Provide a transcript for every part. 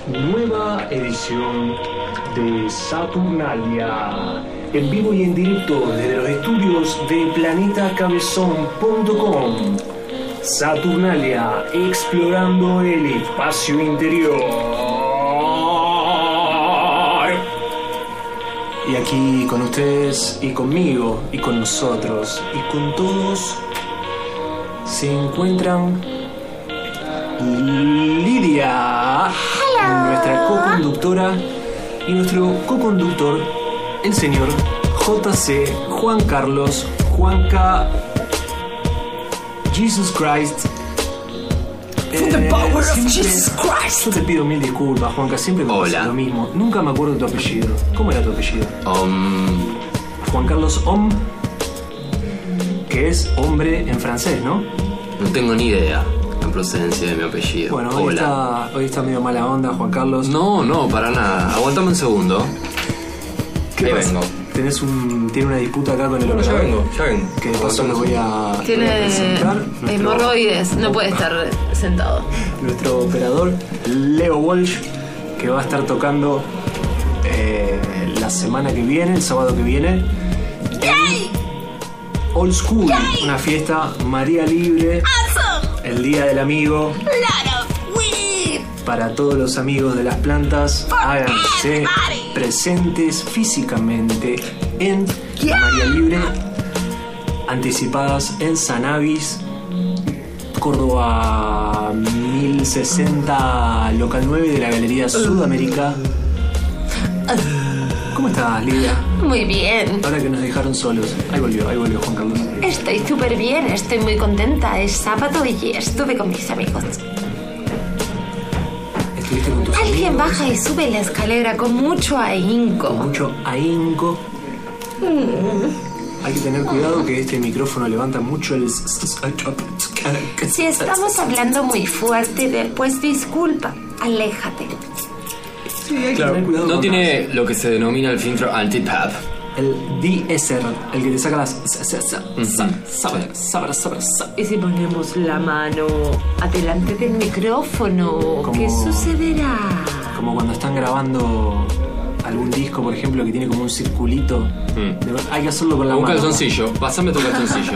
nueva edición de Saturnalia, en vivo y en directo desde los estudios de planetacabezón.com. Saturnalia, explorando el espacio interior. Y aquí con ustedes y conmigo y con nosotros y con todos se encuentran Lidia, nuestra co-conductora, y nuestro co-conductor, el señor JC Juan Carlos Juanca Jesus Christ. For the power of Jesus Christ. Yo te pido mil disculpas, Juanca, siempre me pasa lo mismo. Nunca me acuerdo de tu apellido. ¿Cómo era tu apellido? Juan Carlos que es hombre en francés, ¿no? No tengo ni idea la procedencia de mi apellido. Bueno, hoy está medio mala onda, Juan Carlos. No, para nada. Aguantame un segundo. ¿Qué pasa? Vengo. Tiene una disputa acá con el operador. Ya vengo. Que de paso lo voy a presentar. Hemorroides, no puede estar sentado. Nuestro operador, Leo Walsh, que va a estar tocando la semana que viene, el sábado que viene. ¡Yay! Old School, una fiesta María Libre. Awesome. El Día del Amigo. Para todos los amigos de las plantas, háganse presentes físicamente en la María Libre, anticipadas en Sanavis, Córdoba 1060, local 9 de la Galería Sudamérica. ¿Cómo estás, Lidia? Muy bien. Ahora que nos dejaron solos. Ahí volvió Juan Carlos. Estoy súper bien, estoy muy contenta. Es sábado y estuve con mis amigos. ¿Estuviste con tus Alguien amigos? baja y sube la escalera con mucho ahínco. Con mucho ahínco. Hay que tener cuidado que este micrófono levanta mucho el... Si estamos hablando muy fuerte, después disculpa. Aléjate. Sí, hay que Claro, tener cuidado. no con tiene lo que se denomina el filtro anti-pap. el de-esser, el que te saca las... ¿Y si ponemos la mano adelante del micrófono? ¿Qué sucederá? Como cuando están grabando algún disco, por ejemplo, que tiene como un circulito. Hay que hacerlo con la Un mano. calzoncillo. Pásame tu calzoncillo.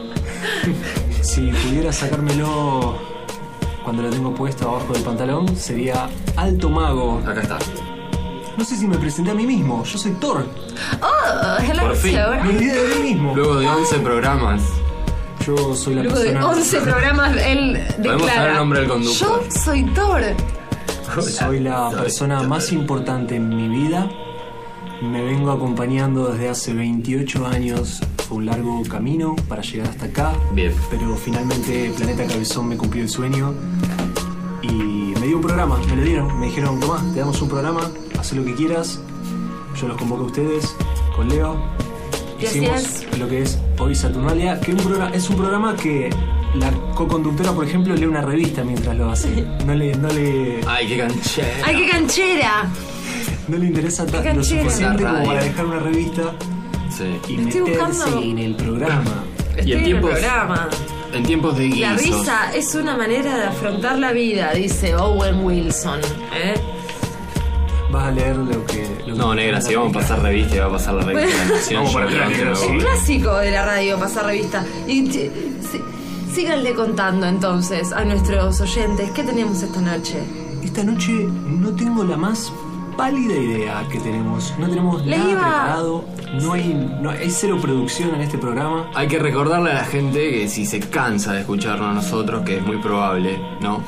Si pudiera sacármelo cuando lo tengo puesto abajo del pantalón, sería Alto Mago. Acá está. No sé si me presenté a mí mismo. Yo soy Thor. Oh, hello, Por fin. sir. Me olvidé de mí mismo. Luego de 11 programas. Yo soy la Luego de persona... 11 programas, él Podemos declara: saber el nombre del conductor. Yo soy Thor. Soy la persona más importante en mi vida. Me vengo acompañando desde hace 28 años. Fue un largo camino para llegar hasta acá. Bien. Pero finalmente Planeta Cabezón me cumplió el sueño. Y me dio un programa, me lo dieron. Me dijeron, tomá, te damos un programa, haz lo que quieras. Yo los convoco a ustedes con Leo. Y así Hicimos lo que es Hoy Saturnalia, que es un programa que la co-conductora, por ejemplo, lee una revista mientras lo hace. No le Ay, qué canchera. ¡Ay, qué canchera! no le interesa lo canchera. suficiente La como para radio. dejar una revista Sí. y Estoy meterse buscando. en el programa. Estoy en el tiempos- programa. En tiempos de guisos. La risa es una manera de afrontar la vida, dice Owen Wilson. Vas a leer lo que... No, negra, si vamos a pasar revista y va a pasar la revista de la Nación. Vamos para yo atrás, creo que sí. no. Un clásico de la radio, pasar revista. Y síganle contando entonces a nuestros oyentes qué tenemos esta noche. Esta noche no tengo la más pálida idea que tenemos. No tenemos Les nada iba- preparado. No hay cero producción en este programa. Hay que recordarle a la gente que si se cansa de escucharnos a nosotros, que es muy probable, ¿no?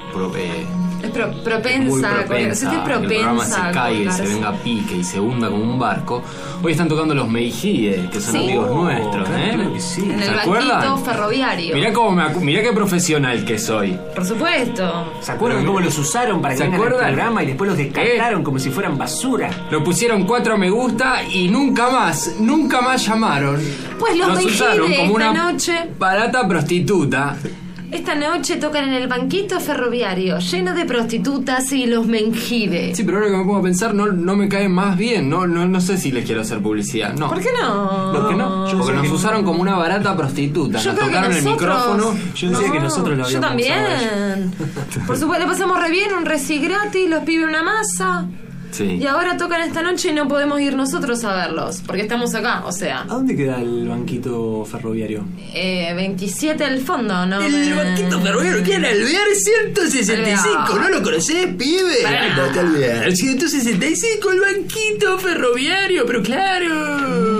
Es Muy propensa, propensa estoy que el programa propensa se a caiga y se colgarse. venga a pique y se hunda como un barco. Hoy están tocando los Meijide, que son Sí. amigos nuestros, Claro, ¿eh? claro que sí. En ¿Se el acuerdan? banquito ferroviario. Mirá qué profesional que soy. Por supuesto. ¿Se acuerdan cómo los usaron para que ¿Se vengan al acuerdan? programa y después los descartaron como si fueran basura? Lo pusieron 4 me gusta y nunca más llamaron. Pues los Nos Meijide usaron como esta una noche barata prostituta. Esta noche tocan en el banquito ferroviario, lleno de prostitutas y los Mengíde. Sí, pero ahora que me pongo a pensar, no me cae más bien. No sé si les quiero hacer publicidad. No. ¿Por qué no? ¿Por qué no? Porque nos usaron como una barata prostituta. Yo Nos creo que tocaron el nosotros- micrófono. Yo decía que nosotros lo Yo habíamos usado a ella. también. Por supuesto, le pasamos re bien, un reci gratis, los pibes una masa. Sí. Y ahora tocan esta noche y no podemos ir nosotros a verlos, porque estamos acá, o sea, ¿A dónde queda el banquito ferroviario? 27 al fondo, ¿no? ferroviario queda en el Alvear 165. ¿No lo conocés, pibe? Pará. No te Alvear 165, el banquito ferroviario, pero claro.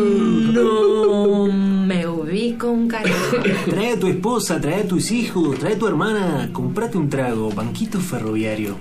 No me ubico un carajo. Trae a tu esposa, trae a tus hijos, trae a tu hermana, comprate un trago, banquito ferroviario.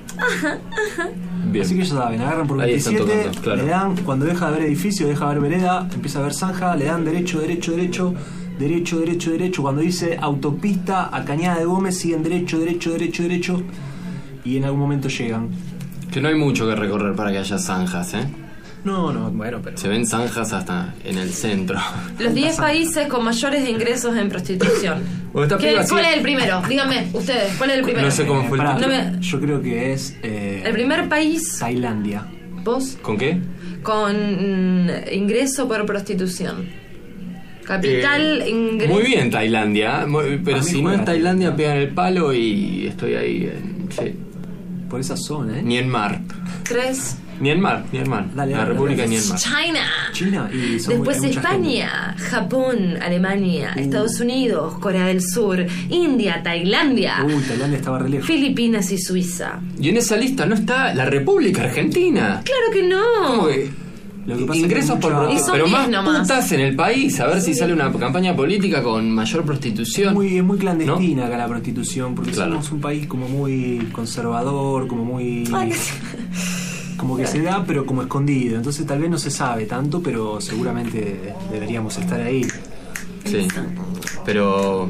Bien. Así que ya saben, agarran por Ahí están 27, tocando, claro. le dan, cuando deja de ver edificio, deja de ver vereda, empieza a ver zanja, le dan derecho, derecho, derecho, derecho, derecho, derecho. Cuando dice autopista a Cañada de Gómez, siguen derecho, derecho, derecho, derecho. Y en algún momento llegan. Que no hay mucho que recorrer para que haya zanjas, ¿eh? No, bueno, pero... Se ven zanjas hasta en el centro. Los 10 países con mayores ingresos en prostitución. Bueno, esta piba sí- ¿Cuál es el primero? Díganme, ustedes, ¿cuál es el primero? No sé cómo fue el Pará, No me- yo creo que es El primer país, Tailandia. vos, ¿Con qué? con ingreso por prostitución. Capital, ingreso. Muy bien, Tailandia. Pero Para mí si no juega es Tailandia, Tailandia. pegan el palo y estoy ahí. Sí. Por esa zona, ¿eh? Myanmar. 3. Myanmar. Dale, La dale, República de dale. Myanmar. China. China y son Después hay mucha España, Japón, Alemania, Estados Unidos, Corea del Sur, India, Tailandia, gente. Tailandia estaba re lejos. Filipinas y Suiza. Y en esa lista no está la República Argentina. Claro que no. ¿Cómo que? Lo que pasa Ingresos es que por hay mucha- Y son pero 10 más nomás. putas en el país. A ver si sale una campaña política con mayor prostitución. Es muy clandestina acá la prostitución, porque Claro. somos un país como muy conservador, como muy... Ay, como que se da, pero como escondido. Entonces tal vez no se sabe tanto, pero seguramente deberíamos estar ahí. Sí. Pero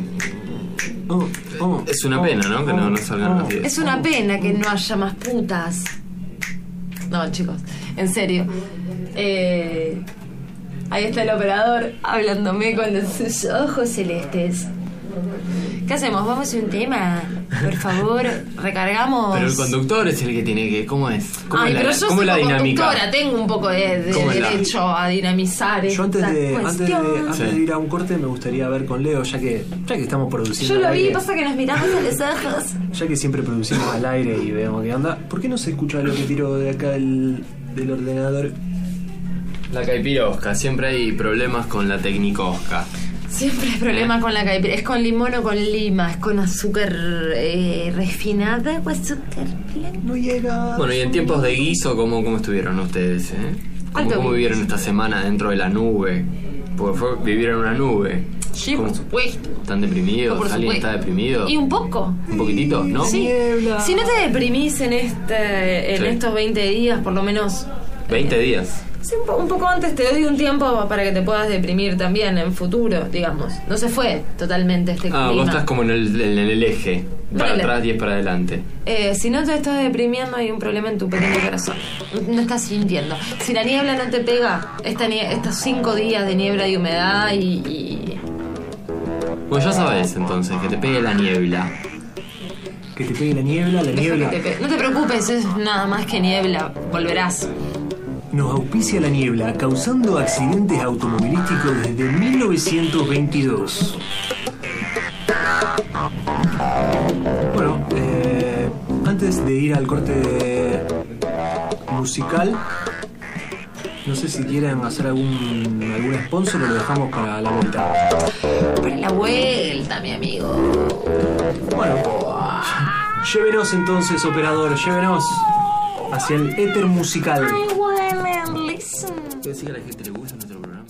es una pena, ¿no? Que no salgan los 10. Es una pena que no haya más putas. No, chicos, en serio. Ahí está el operador hablándome con sus ojos celestes. ¿Qué hacemos? ¿Vamos a un tema? Por favor, recargamos. Pero el conductor es el que tiene que... ¿Cómo es? ¿Cómo Ay, es pero la, yo cómo soy es la dinámica? conductora, tengo un poco de ¿Cómo es la- derecho a dinamizar Yo antes esta de cuestión. de ir a un corte me gustaría ver con Leo, ya que estamos produciendo Yo lo al vi, aire, pasa que nos miramos a los ojos. ya que siempre producimos al aire y vemos qué onda, ¿por qué no se escucha lo que tiro de acá del ordenador? La caipirosca. Siempre hay problemas con la tecnicosca. Siempre hay problema con la caipira. ¿Es con limón o con lima? ¿Es con azúcar refinada o azúcar blanca? No llega. Bueno, y en tiempos de guiso, ¿cómo estuvieron ustedes? Alto ¿Cómo vivieron esta semana dentro de la nube? Porque fue vivir en una nube. Sí, ¿Cómo? por supuesto. ¿Están deprimidos? Por ¿Alguien supuesto. está deprimido? Y un poco. ¿Un poquitito? ¿No? Sí. Niebla. Si no te deprimís en Sí. estos 20 días, por lo menos 20 días. sí, un poco antes te doy un tiempo para que te puedas deprimir también en futuro, digamos. No se fue totalmente este Ah, clima. vos estás como en el eje. Para Dale. atrás, 10 para adelante. Si no te estás deprimiendo, hay un problema en tu pequeño corazón. No estás sintiendo. Si la niebla no te pega, estos 5 días de niebla y humedad y Bueno, ya sabes entonces, que te pegue la niebla. Que te pegue la niebla, deja que te pegue. No te preocupes, es nada más que niebla. Volverás. nos auspicia la niebla, causando accidentes automovilísticos desde 1922. Bueno, antes de ir al corte musical, no sé si quieren hacer algún sponsor o lo dejamos para la vuelta. Para la vuelta, mi amigo. Bueno, llévenos entonces, operador, llévenos hacia el éter musical. I wanna listen. ¿Puede decir que a la gente le gusta nuestro programa?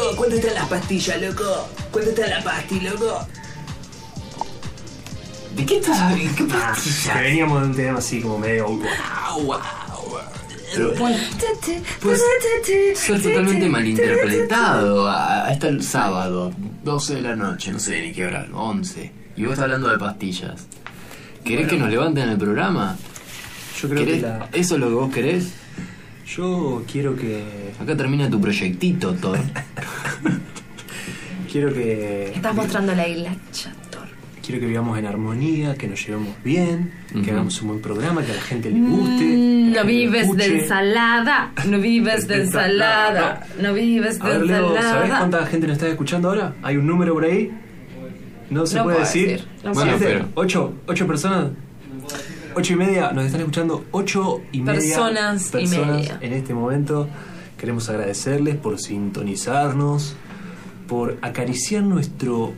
¿Cuánto está la pastilla, loco? ¿Cuánto está la pastilla, loco? ¿De qué estás hablando? ¿Qué pastilla? Que veníamos de un tema así como medio... Pues ser totalmente malinterpretado. Ahí está el sábado, 12 de la noche, no sé ni qué hora, 11. Y vos estás hablando de pastillas. ¿Querés que nos levanten el programa? Yo creo que ¿Eso es lo que vos querés? Yo quiero que... Acá termina tu proyectito, Thor. Quiero que... Estás mostrando la hilacha, Thor. Quiero que vivamos en armonía, que nos llevemos bien, que hagamos un buen programa, que a la gente le guste. No vives de ensalada, no vives de ensalada, no vives de a ver, Leo, ensalada. ¿sabés cuánta gente nos está escuchando ahora? ¿Hay un número por ahí? No se puede decir. No Bueno, puedo decir. pero... ¿8 personas? 8:30, nos están escuchando 8:30 Personas y media. en este momento. Queremos agradecerles por sintonizarnos, por acariciar nuestro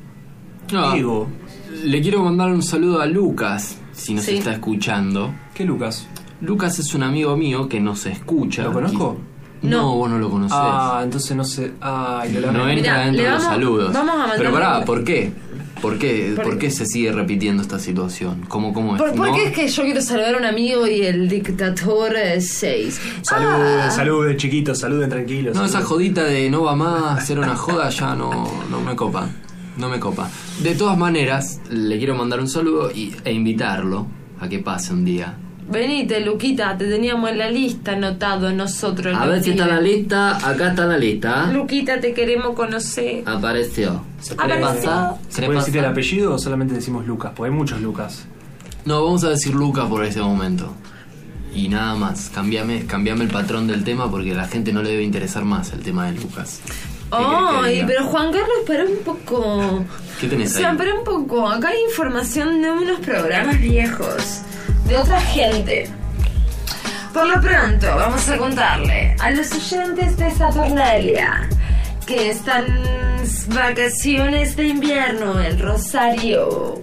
ego. Le quiero mandar un saludo a Lucas, si nos está escuchando. ¿Qué Lucas? Lucas es un amigo mío que nos escucha. ¿Lo conozco? No, vos no lo conocés. Entonces no sé. Ay, lo No lamento. entra dentro de los saludos. Vamos a Pero mandarle- pará, ¿por qué? ¿Por qué se sigue repitiendo esta situación? ¿Cómo es? ¿Por qué es que yo quiero saludar a un amigo y el dictador 6? Saluden, chiquitos, saluden tranquilos. No, esa saluden. jodita de no va más, hacer una joda ya no me copa. No me copa. De todas maneras, le quiero mandar un saludo e invitarlo a que pase un día. Venite, Luquita, te teníamos en la lista anotado nosotros. A ver si está la lista. Acá está la lista. Luquita, te queremos conocer. Apareció. ¿Se puede- ¿Se puede decir el apellido o solamente decimos Lucas? Porque hay muchos Lucas. No, vamos a decir Lucas por ese momento. Y nada más. Cambiame el patrón del tema porque a la gente no le debe interesar más el tema de Lucas. Ay, pero Juan Carlos, para un poco. ¿Qué tenés ahí? Para un poco. Acá hay información de unos programas viejos, de otra gente. Por lo pronto, vamos a contarle a los oyentes de Saturnalia que están vacaciones de invierno en Rosario.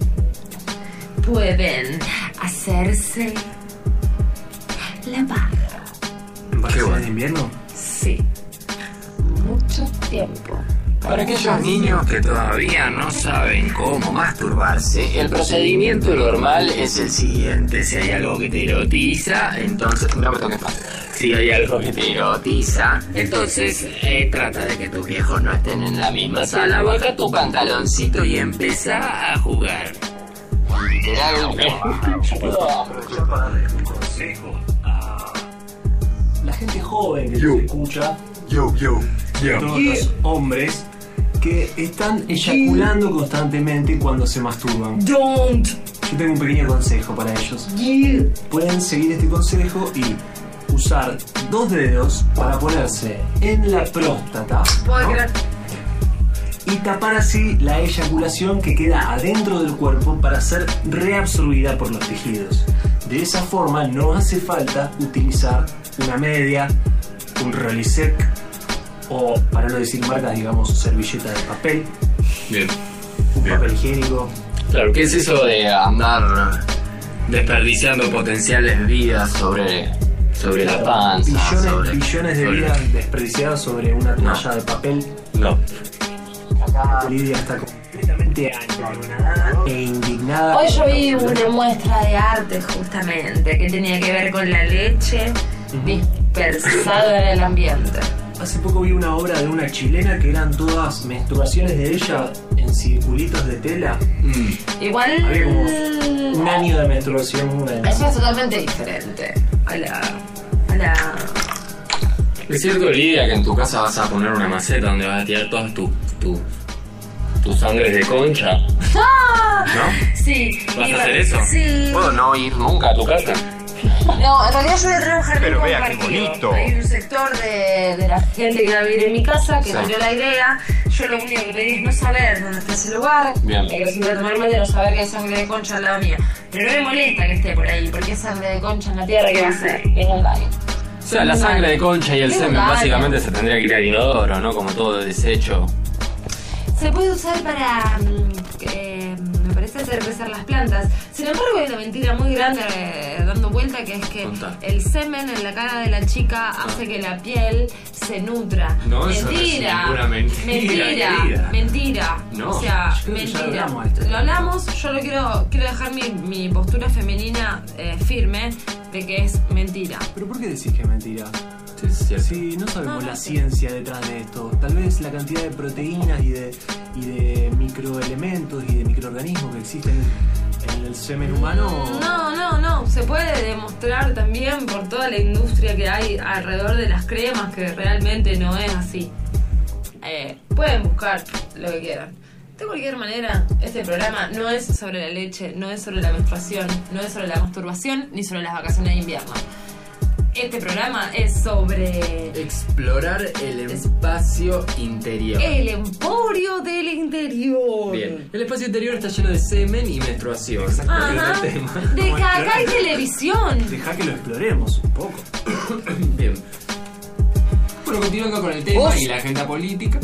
Pueden hacerse la paja. ¿Vacaciones bueno. de invierno? Sí. Mucho tiempo. Para aquellos niños que todavía no saben cómo masturbarse, el procedimiento normal es el siguiente. Si hay algo que te erotiza, entonces... No me toques más. Si hay algo que te erotiza, entonces trata de que tus viejos no estén en la misma sala. Baja tu pantaloncito y empieza a jugar. Literalmente. Aprovechar para darles un consejo a la gente joven que nos escucha, todos los hombres que están eyaculando constantemente cuando se masturban. Don't. Yo tengo un pequeño consejo para ellos. Pueden seguir este consejo y usar 2 dedos para ponerse en la próstata, Puedo ¿no? creer. Y tapar así la eyaculación que queda adentro del cuerpo para ser reabsorbida por los tejidos. De esa forma no hace falta utilizar una media, un Rolisec o, para no decir marcas, digamos, servilleta de papel, Bien. un papel higiénico. Claro, ¿qué es eso de andar desperdiciando potenciales vidas sobre la panza? Billones de vidas desperdiciadas sobre una toalla de papel. No. Acá Lidia está completamente anonadada e indignada. Hoy yo vi una muestra de arte justamente que tenía que ver con la leche dispersada en el ambiente. Hace poco vi una obra de una chilena que eran todas menstruaciones de ella en circulitos de tela. Igual Había como un año de menstruación una de eso es totalmente diferente a la Es cierto, Lidia, que en tu casa vas a poner una maceta donde vas a tirar todas tus sangres de concha. ¿No? Sí. ¿Vas a hacer eso? Sí. ¿Puedo no ir nunca a tu casa? No, en realidad yo voy a traer un jardín Pero vea qué compartido. bonito. Hay un sector de la gente que va a vivir en mi casa que Sí. me dio la idea. Yo lo único que pedí es no saber dónde está ese lugar. Bien. Que siempre tomar mate no saber que hay sangre de concha al lado mío. Pero no me molesta que esté por ahí, porque es sangre de concha en la tierra, ¿qué va a hacer? Es un daño. O sea, la sangre de concha y el Qué semen daño. básicamente se tendría que ir al inodoro, ¿no? Como todo desecho. Se puede usar para, me parece, hacer crecer las plantas. Sin embargo, hay una mentira muy grande dando vuelta, que es que Contá. el semen en la cara de la chica hace que la piel se nutra. No, eso no es ninguna mentira, mentira. No, o sea, yo creo que ya lo mentira. hablamos esto. Lo hablamos, yo lo quiero dejar mi postura femenina firme de que es mentira. ¿Pero por qué decís que es mentira? Sí, es cierto. Si no sabemos No, la no sé. ciencia detrás de esto, tal vez la cantidad de proteínas y de microelementos y de microorganismos que existen en el semen humano. No, se puede demostrar también por toda la industria que hay alrededor de las cremas que realmente no es así. Pueden buscar lo que quieran. De cualquier manera, este programa no es sobre la leche, no es sobre la menstruación, no es sobre la masturbación, ni sobre las vacaciones de invierno. Este programa es sobre Explorar el espacio interior. el emporio del interior. Bien. El espacio interior está lleno de semen y menstruación. Ajá. Primer tema. De caca y televisión. Deja que lo exploremos un poco. Bien. Bueno, continuando con el tema ¿Vos? y la agenda política.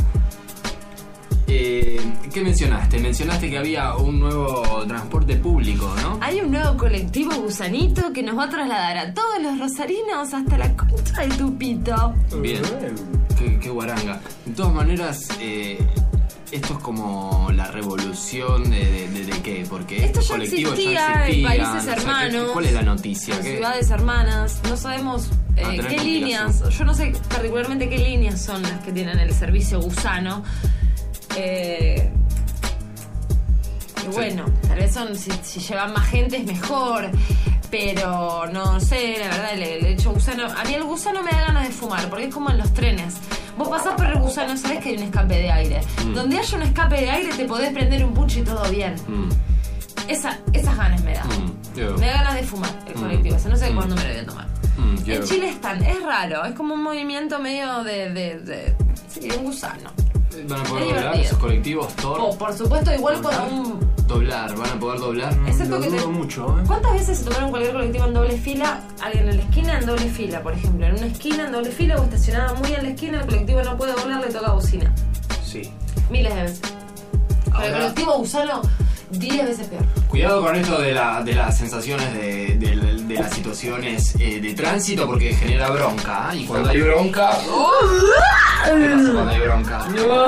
¿Qué mencionaste? Mencionaste que había un nuevo transporte público, ¿no? Hay un nuevo colectivo gusanito que nos va a trasladar a todos los rosarinos hasta la concha de tu pito. Bien. Qué guaranga. De todas maneras, esto es como la revolución de qué, porque Esto el ya colectivo existía ya existía. en países no sé, hermanos. ¿cuál es la noticia? Las ¿Qué? ciudades hermanas, no sabemos tenés qué compilación. líneas, yo no sé particularmente qué líneas son las que tienen el servicio gusano. Y bueno, tal vez son, si llevan más gente es mejor, pero no sé, la verdad, el hecho gusano, a mí el gusano me da ganas de fumar, porque es como en los trenes. Vos pasás por el gusano, sabés que hay un escape de aire. Donde haya un escape de aire te podés prender un pucho y todo bien. Esas ganas me da. Me da ganas de fumar el colectivo, o sea, no sé cuándo me lo voy a tomar. En Chile es raro, es como un movimiento medio de un gusano. ¿Van a poder Es doblar divertido. esos colectivos TOR? Por supuesto, igual con un... Doblar, ¿van a poder doblar? Excepto Lo que dudo mucho, ¿eh? ¿Cuántas veces se tomaron cualquier colectivo en doble fila? Alguien en la esquina en doble fila, por ejemplo. En una esquina en doble fila o estacionada muy en la esquina, el colectivo no puede doblar, le toca bocina. Sí. Miles de veces. Con el Ahora- colectivo gusano, 10 veces peor. Cuidado con esto de las sensaciones de las situaciones de tránsito porque genera bronca. Y cuando hay bronca... ¿Qué pasa cuando hay bronca?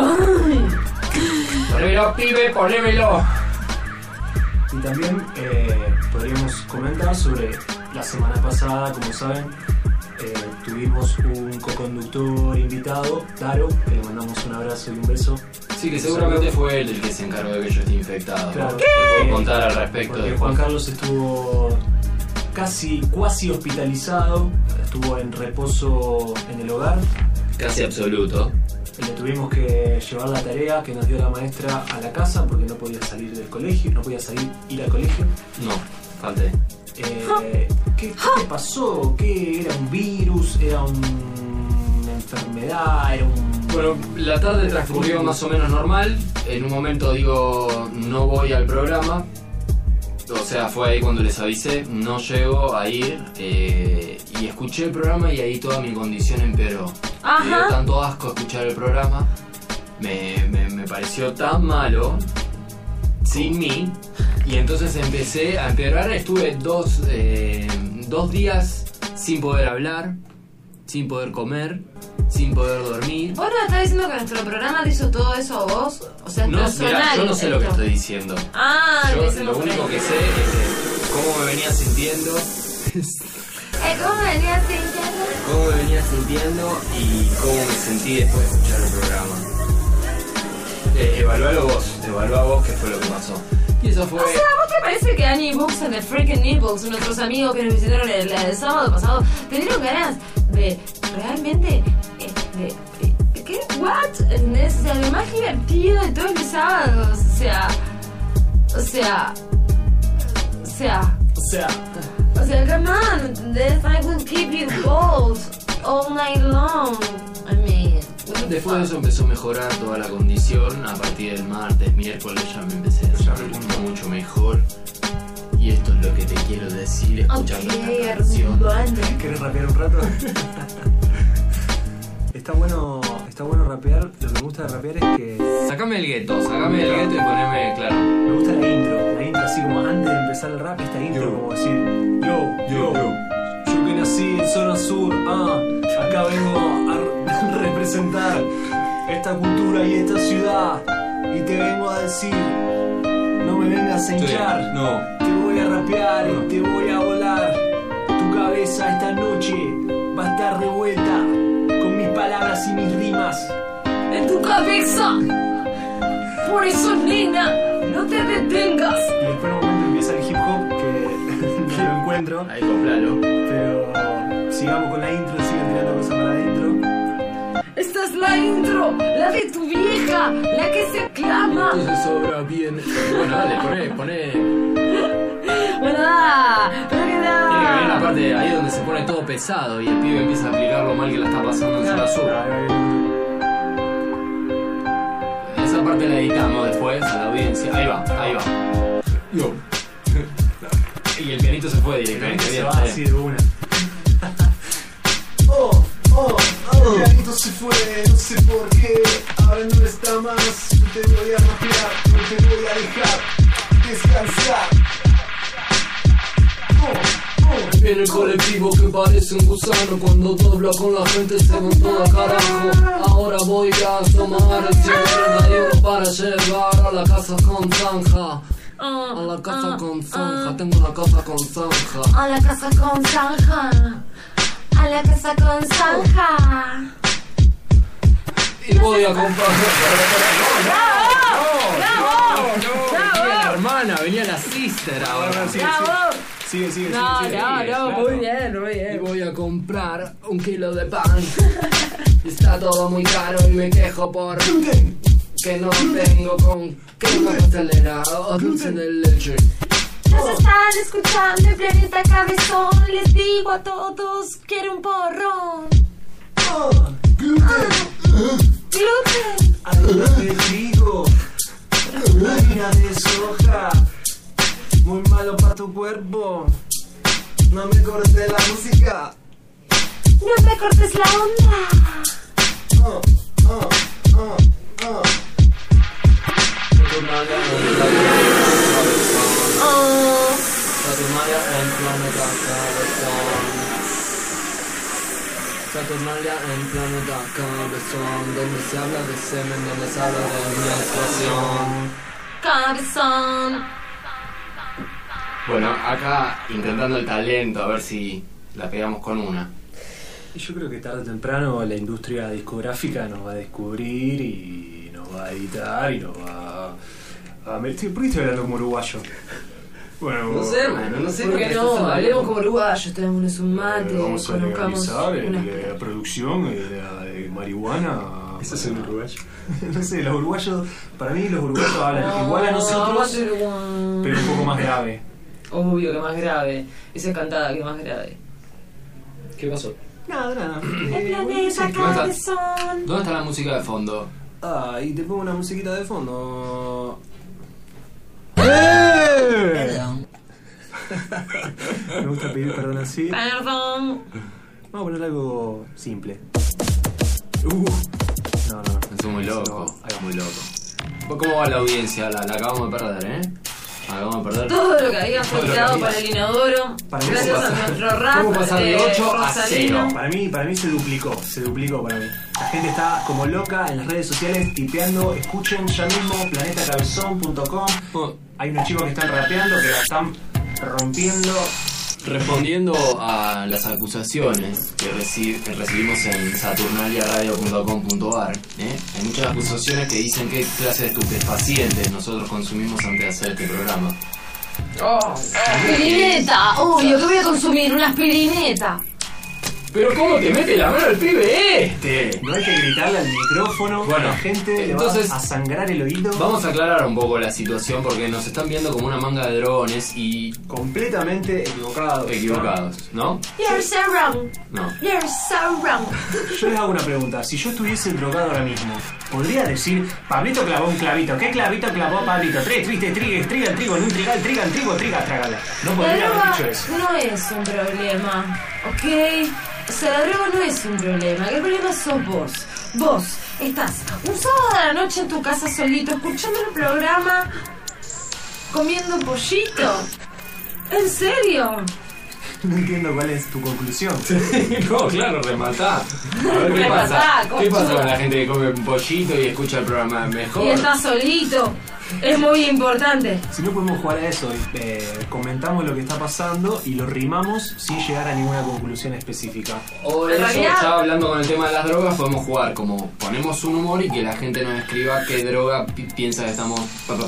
Ponémelo, pibe, ponémelo. Y también podríamos comentar sobre la semana pasada, como saben, tuvimos un coconductor invitado, Taro, que le mandamos un abrazo y un beso. Sí, que seguramente fue él el que se encargó de que yo esté infectado. Claro. ¿Qué puedo contar al respecto Porque de Juan Carlos estuvo cuasi hospitalizado, estuvo en reposo en el hogar. Casi absoluto. Le tuvimos que llevar la tarea que nos dio la maestra a la casa porque no podía salir del colegio, no podía ir al colegio. No, falté. ¿Qué pasó? ¿Qué era un virus? ¿Era una enfermedad? ¿Era un...? Bueno, la tarde transcurrió más o menos normal. En un momento digo, no voy al programa. O sea, fue ahí cuando les avisé, no llego a ir. Y escuché el programa y ahí toda mi condición empeoró. Ajá. Me dio tanto asco escuchar el programa. Me pareció tan malo sin mí. Y entonces empecé a empeorar. Estuve dos días sin poder hablar, sin poder comer, sin poder dormir. ¿Vos nos estás diciendo que nuestro programa te hizo todo eso a vos? O sea, es No, personal. mirá, yo no sé lo que esto. estoy diciendo. Ah, Yo empecemos lo por único ahí. que sé es cómo me venía sintiendo, ¿Cómo venías sintiendo? cómo me venía sintiendo y cómo me sentí después de escuchar el programa. Evaluá vos qué fue lo que pasó. Y eso fue... O sea, ¿a vos te parece que Annie Books and the Freaking Nipples, nuestros amigos que nos visitaron el sábado pasado, te dieron ganas de realmente... ¿Qué? ¿What? ¿Entendés? O sea, lo más divertido de todos los sábados. O sea, come on, ¿entendés? I will keep you bold all night long. I mean... Después de eso empezó a mejorar toda la condición. A partir del martes, miércoles ya me empecé a sentir mucho mejor. Y esto es lo que te quiero decir escuchando esta canción. Armando. ¿Querés rapear un rato? Está bueno rapear. Lo que me gusta de rapear es que Sacame el gueto y poneme claro. me gusta la intro así como antes de empezar el rap, esta intro como decir yo que nací en zona sur, acá vengo a representar esta cultura y esta ciudad y te vengo a decir, no me vengas a hinchar, te voy a rapear y te voy a volar, tu cabeza esta noche va a estar revuelta con mis palabras y mis rimas en tu cabeza. Por eso, nena, no te detengas. y después en un momento empieza el hip hop que lo encuentro, Ahí coplalo. pero sigamos con la intro, sigan tirando cosas para adentro. Esta es la intro, la de tu vieja, la que se aclama. Entonces sobra bien. Bueno, dale, poné. Bueno, da, pero que Tiene que venir la da. parte ahí donde se pone todo pesado y el pibe empieza a explicar lo mal que la está pasando en zona sur. Esa parte la editamos después a la audiencia. Ahí va. Yo. Y el pianito se fue directamente. Se Bien, va está bien. así de una. El pianito se fue, no sé por qué. Ahora no está más. Yo te voy a rapear, no te voy a dejar descansar. En el colectivo que parece un gusano, cuando dobla con la gente se van todo a carajo. Ahora voy a tomar el 131 para llevar a la casa con zanja. A la casa con zanja, tengo una casa con zanja. A la casa con zanja. A la casa con zanja. Y voy a comprar. ¡Bravo! Venía la hermana, venía la sister ahora. ¡Bravo! Sigue. No, muy bien. Y voy a comprar 1 kilo de pan. Está todo muy caro y me quejo por que no tengo con crema pastelera o dulce de leche. Nos están escuchando en Planeta Cabezón. Les digo a todos, quiero un porrón. Gluten. Harina de trigo, harina de soja, muy malo para tu cuerpo. No me cortes la música. No me cortes la onda. Saturnalia en planeta Cabezón. Saturnalia en planeta Cabezón, donde se habla de semen, donde se habla de menstruación. Cabezón. Bueno, acá intentando el talento, a ver si la pegamos con una. Y yo creo que tarde o temprano la industria discográfica nos va a descubrir y nos va a editar y nos va a meter. ¿Por qué estoy hablando como uruguayo? Bueno, No sé, hermano, no sé ¿Por qué no? Hablemos como uruguayos, tenemos un mate, vamos a conozcamos legalizar una... la producción de marihuana. ¿Eso es un uruguayo? No sé, los uruguayos, para mí los uruguayos hablan igual a nosotros, pero un poco más grave. Obvio que más grave. Esa cantada que más grave. ¿Qué pasó? Nada. El planeta Cabezón. ¿Dónde está la música de fondo? Y te pongo una musiquita de fondo. Me gusta pedir perdón así. Perdón. Vamos a poner algo simple. No. Es muy loco, No, es muy loco. ¿Cómo va la audiencia? La acabamos de perder, ¿eh? Acabamos de perder. Todo lo que había fue tirado para el inodoro. Para mí Gracias ¿cómo a pasa? nuestro rap. ¿Cómo pasar de 8 a Rosalino. 0? Para mí se duplicó para mí. La gente está como loca en las redes sociales tipeando, escuchen ya mismo planetacabezón.com. Hay unos chicos que están rapeando, que la están rompiendo. Respondiendo a las acusaciones que recibimos en saturnaliaradio.com.ar, hay muchas acusaciones que dicen qué clase de estupefacientes nosotros consumimos antes de hacer este programa. Aspirineta. Obvio que voy a consumir una aspirineta. Pero ¿cómo te mete la mano el pibe este? No hay que gritarle al micrófono, Bueno, la gente entonces, le va a sangrar el oído. Vamos a aclarar un poco la situación porque nos están viendo como una manga de drogones y Completamente equivocados. ¿no? You're so wrong. No. You're so wrong. Yo les hago una pregunta. Si yo estuviese drogado ahora mismo, ¿podría decir, Pablito clavó un clavito? ¿Qué clavito clavó Pablito? Tres tristes, triga, trigo, en un trigal, triga, tragala. No La podría haber droga dicho eso. no es un problema. ¿ok? O sea, la droga no es un problema, el problema sos vos. Vos estás un sábado a la noche en tu casa solito, escuchando el programa, comiendo pollito. ¿En serio? No entiendo cuál es tu conclusión. No, claro, rematá. A ver qué Rematá, pasa. ¿Qué conchuda. pasa con la gente que come un pollito y escucha el programa mejor? Y estás solito. Es muy importante. Si no podemos jugar a eso, comentamos lo que está pasando y lo rimamos sin llegar a ninguna conclusión específica. O En eso, realidad- ya hablando con el tema de las drogas, podemos jugar como ponemos un humor y que la gente nos escriba qué droga piensa que estamos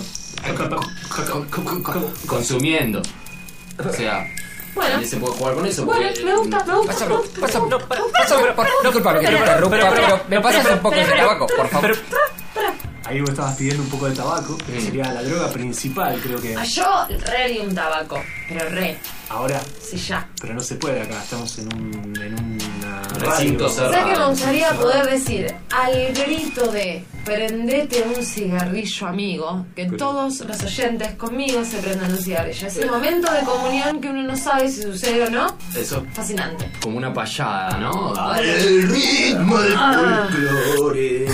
consumiendo. O sea, Bueno. también se puede jugar con eso. Bueno, porque- me gusta. No culpame, pero me pasas un poco de tabaco, por favor. Ahí vos estabas pidiendo un poco de tabaco, que Sí. sería la droga principal, creo que. Yo re haría un tabaco, pero re, Ahora, sí ya. pero no se puede acá, estamos en una Recinto radio. cerrado. ¿Sabes que me gustaría poder decir al grito de prendete un cigarrillo, amigo? Que todos los oyentes conmigo se prendan un cigarrillo. Ese momento de comunión que uno no sabe si sucede o no. Eso Fascinante. como una payada, ¿no? El ritmo del folclore.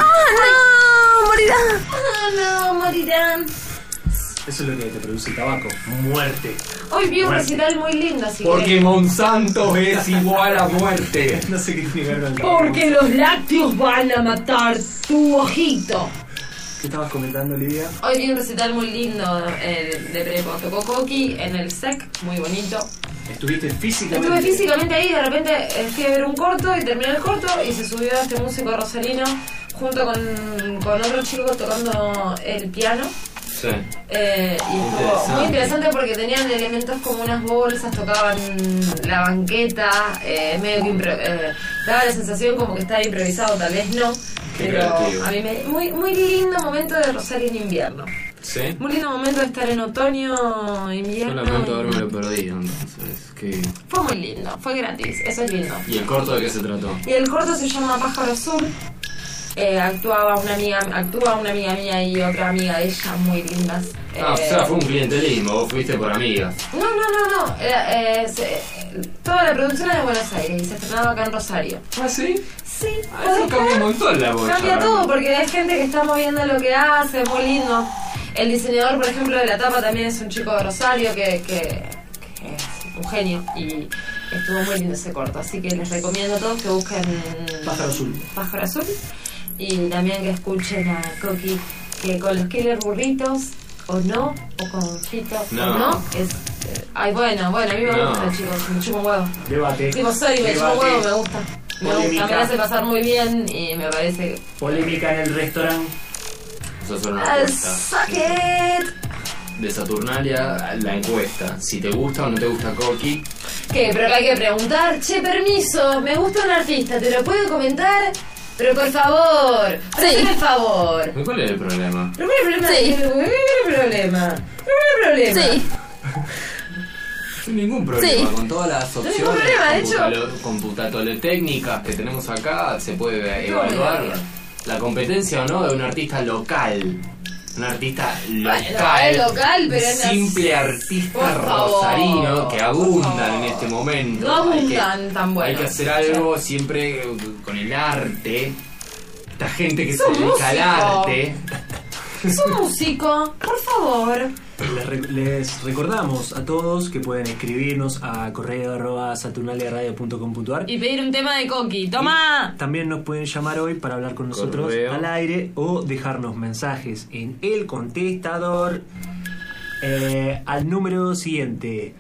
No, morirán. Eso es lo que te produce el tabaco. Muerte. Hoy vi un Muerte. recital muy lindo, así Porque Monsanto es igual a muerte. No sé qué tiene que ver con el tabaco. Porque los lácteos van a matar tu ojito. ¿Qué estabas comentando, Lidia? Hoy vi un recital muy lindo de Prepo. Tocó Coqui en el SEC, muy bonito. ¿Estuviste físicamente? Estuve físicamente ahí, de repente fui a ver un corto y terminé el corto y se subió este músico rosarino junto con otro chico tocando el piano. Sí. Y estuvo Interesante. muy interesante porque tenían elementos como unas bolsas, tocaban la banqueta, medio que daba la sensación como que estaba improvisado, tal vez no. Qué Pero creativo. a mí muy, muy lindo momento de Rosario en invierno. Sí. Muy lindo momento de estar en otoño, invierno. Solamente haberme lo perdido, entonces. Que... Fue muy lindo, fue gratis, eso es lindo. ¿Y el corto de qué se trató? Y el corto se llama Pájaro Azul. Actúa una amiga mía y otra amiga de ella, muy lindas. Ah, o sea, fue un clientelismo, vos fuiste por amigas. No. Toda la producción es de Buenos Aires y se estrenaba acá en Rosario. ¿Ah, sí? Sí, Eso cambia un montón la bocha. cambia todo porque hay gente que está moviendo lo que hace, muy lindo. El diseñador, por ejemplo, de la tapa también es un chico de Rosario que es un genio y estuvo muy lindo ese corto. Así que les recomiendo a todos que busquen Pájaro Azul. Pájaro Azul y también que escuchen a Coqui, que con los Killer Burritos o no, o con Fito No. o no, es... ay, bueno, a mí me No. gusta, chicos, me chupa un huevo. Debate. Tipo, sorry, me chupa un huevo, me gusta. Me Polémica. gusta, me hace pasar muy bien y me parece... Polémica en el restaurante. Eso es una ¡Al encuesta. suck it! De Saturnalia, la encuesta. Si te gusta o no te gusta Coqui. ¿Qué? Pero hay que preguntar, che, permiso, me gusta un artista, ¿te lo puedo comentar? Pero por favor, hazme el favor. ¿Cuál es el problema? ¿Pero cuál es el problema? Sí. ¿Cuál es el problema? ¿Cuál es el problema? Sí. Sin ningún problema, Sí. con todas las No hay opciones ningún problema, de hecho. computatotécnicas que tenemos acá, se puede Todo evaluar bien. la competencia o no de un artista local. Un artista local, es local, pero es simple Por artista favor, rosarino que por abundan favor. en este momento. No Hay que- abundan tan buenos. Hay que hacer algo siempre con el arte. Esta gente que se Sos dedica al músico. arte. Sos músico, por favor. Les recordamos a todos que pueden escribirnos a correo@saturnaliaradio.com.ar. Y pedir un tema de Coqui. ¡Toma! También nos pueden llamar hoy para hablar con nosotros Correo. al aire o dejarnos mensajes en el contestador al número siguiente: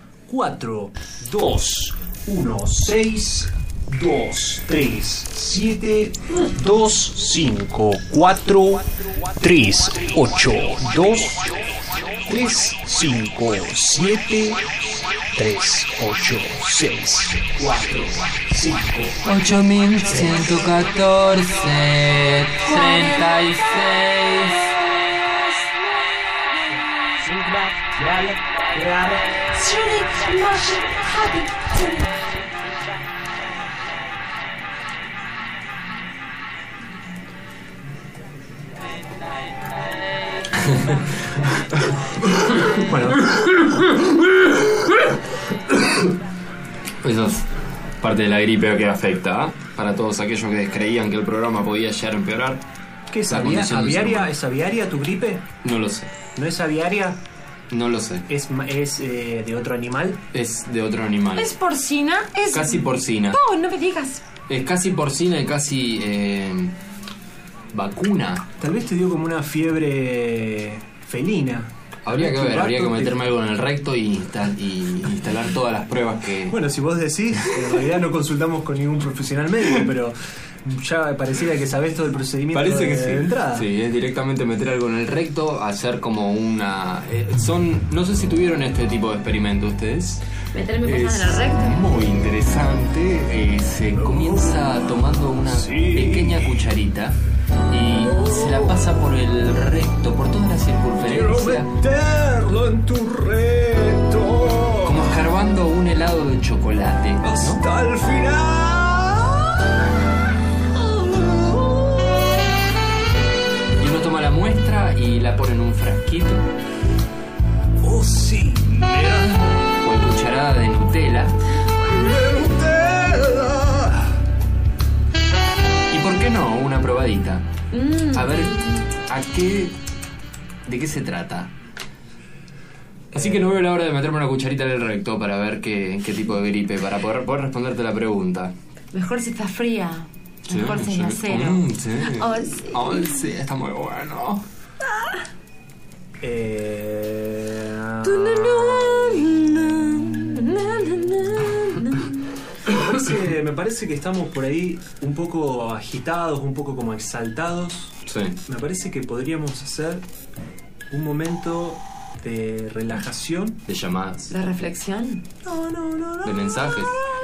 Bueno, Esos Parte de la gripe que afecta, ¿eh? Para todos aquellos que creían que el programa podía llegar a empeorar. ¿Qué es La condición del ser aviaria? humano. ¿Es aviaria tu gripe? No lo sé. ¿No es aviaria? No lo sé. ¿Es de otro animal? Es de otro animal. ¿Es porcina? Es... Casi porcina. No, no me digas. Es casi porcina y casi vacuna. Tal vez te dio como una fiebre felina. Habría que Tu ver, gato habría que te- meterme algo en el recto y instalar todas las pruebas que... Bueno, si vos decís, en realidad no consultamos con ningún profesional médico, pero ya pareciera que sabés todo el procedimiento Parece que de entrada. Sí, es directamente meter algo en el recto, hacer como una... no sé si tuvieron este tipo de experimento ustedes. Meterme cosas en el recto. Muy interesante. Se comienza tomando una pequeña cucharita y se la pasa por el recto, por toda la circunferencia, meterlo en tu reto como escarbando un helado de chocolate, ¿no? hasta el final. Y uno toma la muestra y la pone en un frasquito Oh sí, con cucharada de Nutella. ¿Y por qué no? Una probadita. A ver, ¿de qué se trata? Así que no veo la hora de meterme una cucharita en el recto para ver qué tipo de gripe, para poder responderte la pregunta. Mejor si está fría. Mejor si es de acero. Sí. Oh, sí. Oh, sí, está muy bueno. Me parece que estamos por ahí un poco agitados, un poco como exaltados. Sí. Me parece que podríamos hacer un momento de relajación. De llamadas, ¿De reflexión? de mensajes.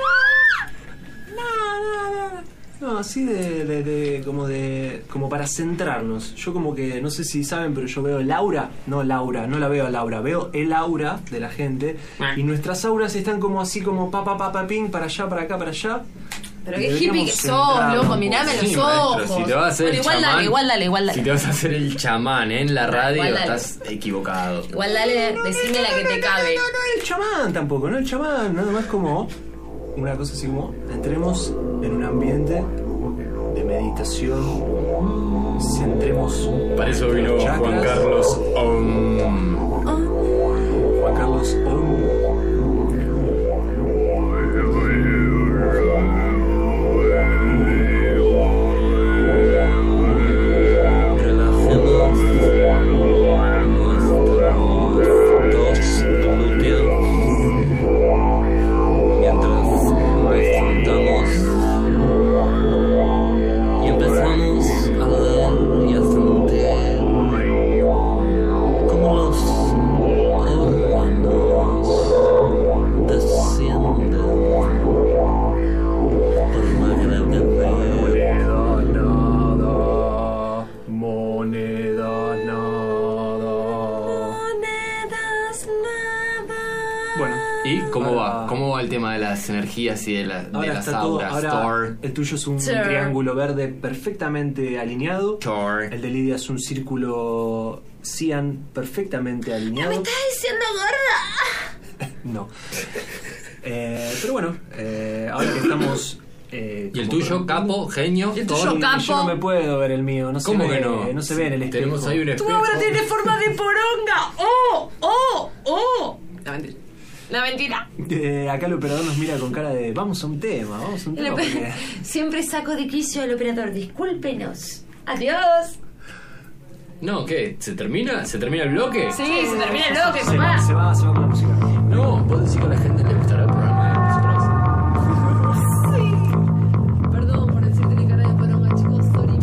No, así como para centrarnos. Yo como que, no sé si saben, pero yo veo el aura. No la veo a Laura, veo el aura de la gente. Y nuestras auras están como así, como ping, para allá, para acá, para allá. Pero qué Deberíamos hippie que sos, centrarnos loco, un mirame poco. los Sí, ojos. maestro, si te vas a hacer Bueno, el igual chamán, dale, igual dale. Si te vas a hacer el chamán en la radio, Igual dale. estás equivocado. Igual dale, decime la que te cabe. No el chamán tampoco, no el chamán, nada más como una cosa así como entremos en un ambiente de meditación, centremos Para eso vino los chakras. Juan Carlos. Juan Carlos Relajemos nuestros dos glúteos mientras nos sentamos y empezamos a ver y a sentir como los órganos descienden por una gravedad. Moneda nada. Monedas nada. Bueno, ¿Y cómo Ahora- va? ¿Cómo va el tema de las energías y de las ahora está todo. auras? Ahora el tuyo es un Thor. triángulo verde perfectamente alineado. Thor. El de Lidia es un círculo cian perfectamente alineado. ¿Me estás diciendo gorda? No. Pero bueno, ahora que estamos. ¿Y el tuyo, capo, genio, ¿Y el Thor? tuyo, capo? Yo no me puedo ver el mío. No ¿Cómo se ve, que no? No se ve en el espejo. Tenemos ahí un Tu espejo. obra tiene forma de poronga. ¡Oh! ¡Oh! ¡Oh! No, mentira. No, mentira. Acá el operador nos mira con cara de vamos a un tema, porque... Siempre saco de quicio al operador. Discúlpenos. Adiós. No, ¿qué? ¿Se termina? ¿Se termina el bloque? Sí, se termina el bloque, se papá. va con la música. No, vos decís que a la gente le gustará el programa de nosotros. Sí. Perdón por decirte que cara de poronga, chicos. Sorry.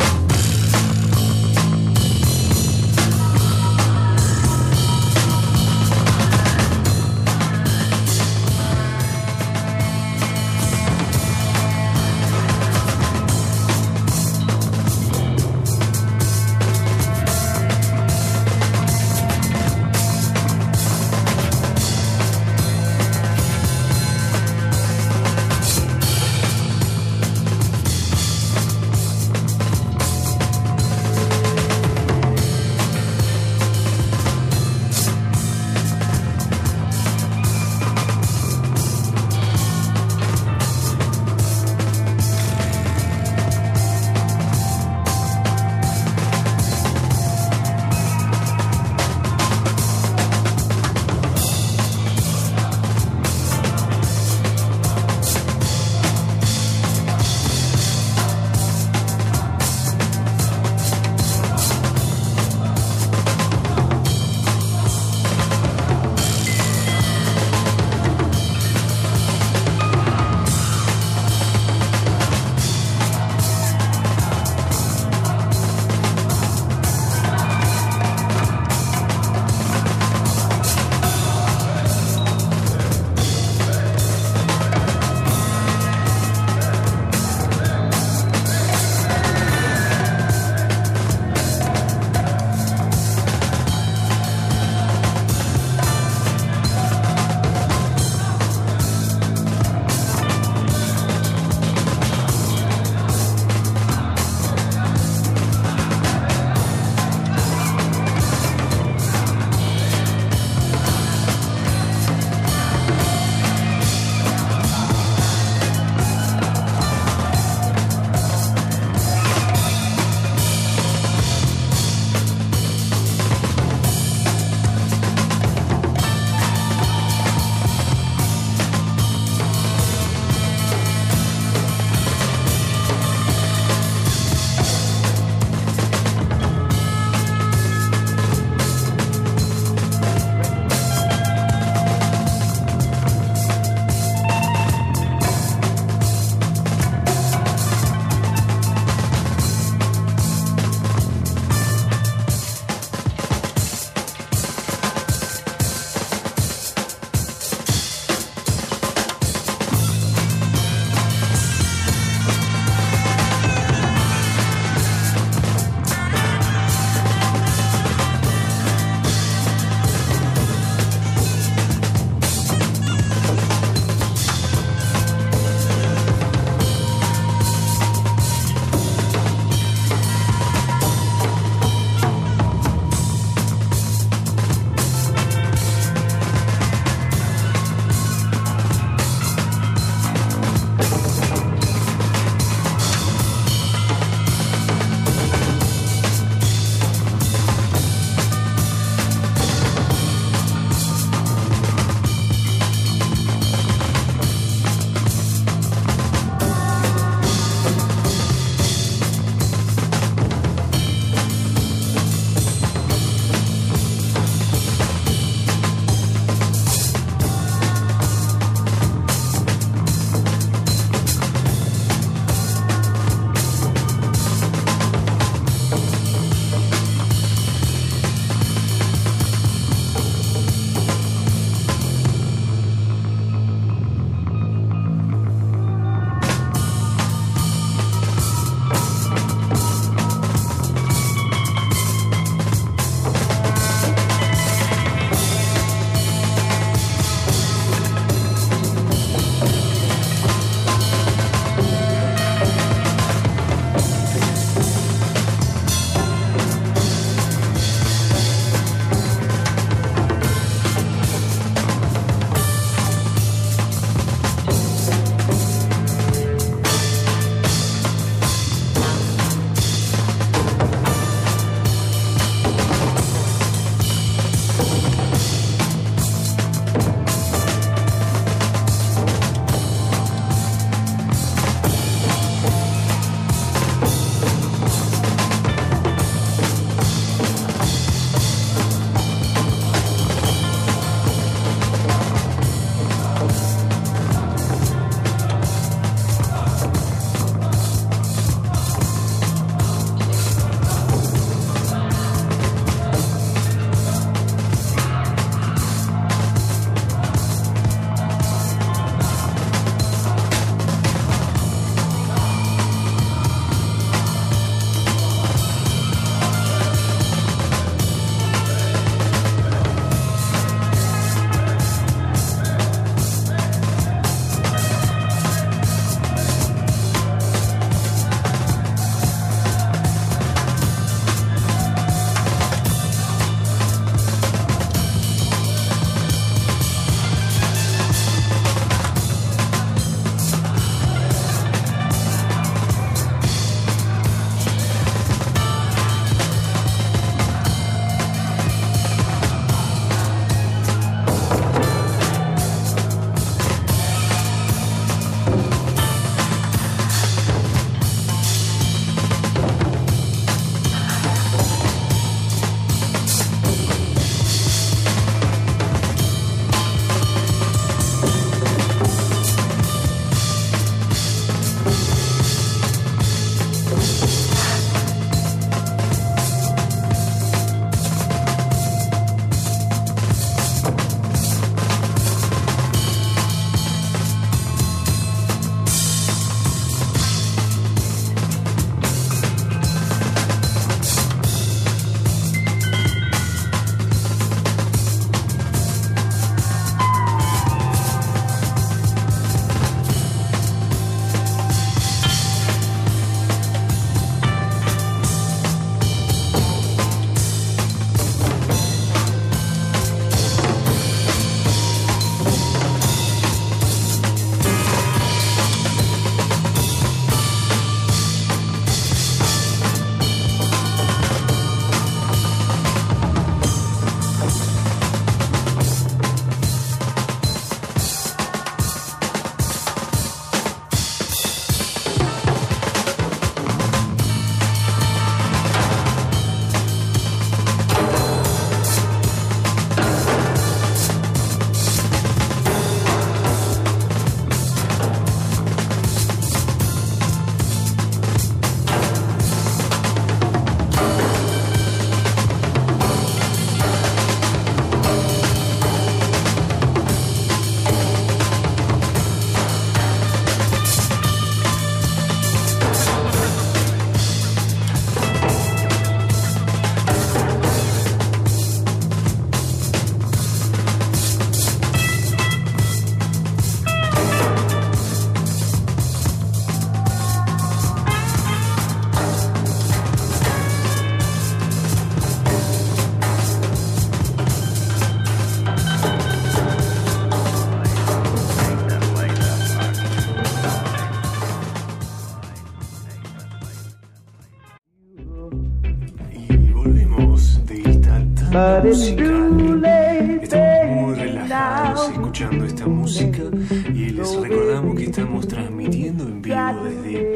musical. Estamos muy relajados escuchando esta música y les recordamos que estamos transmitiendo en vivo desde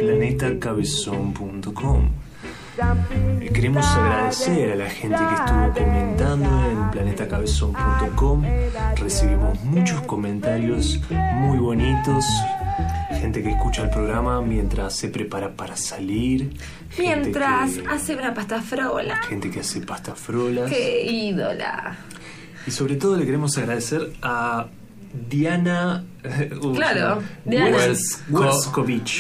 planetacabezón.com. Queremos agradecer a la gente que estuvo comentando en planetacabezón.com. Recibimos muchos comentarios muy bonitos. Gente que escucha el programa mientras se prepara para salir. Mientras hace una pasta frola. Gente que hace pasta frolas. ¡Qué ídola! Y sobre todo le queremos agradecer a Diana... Claro, Diana Werskovich.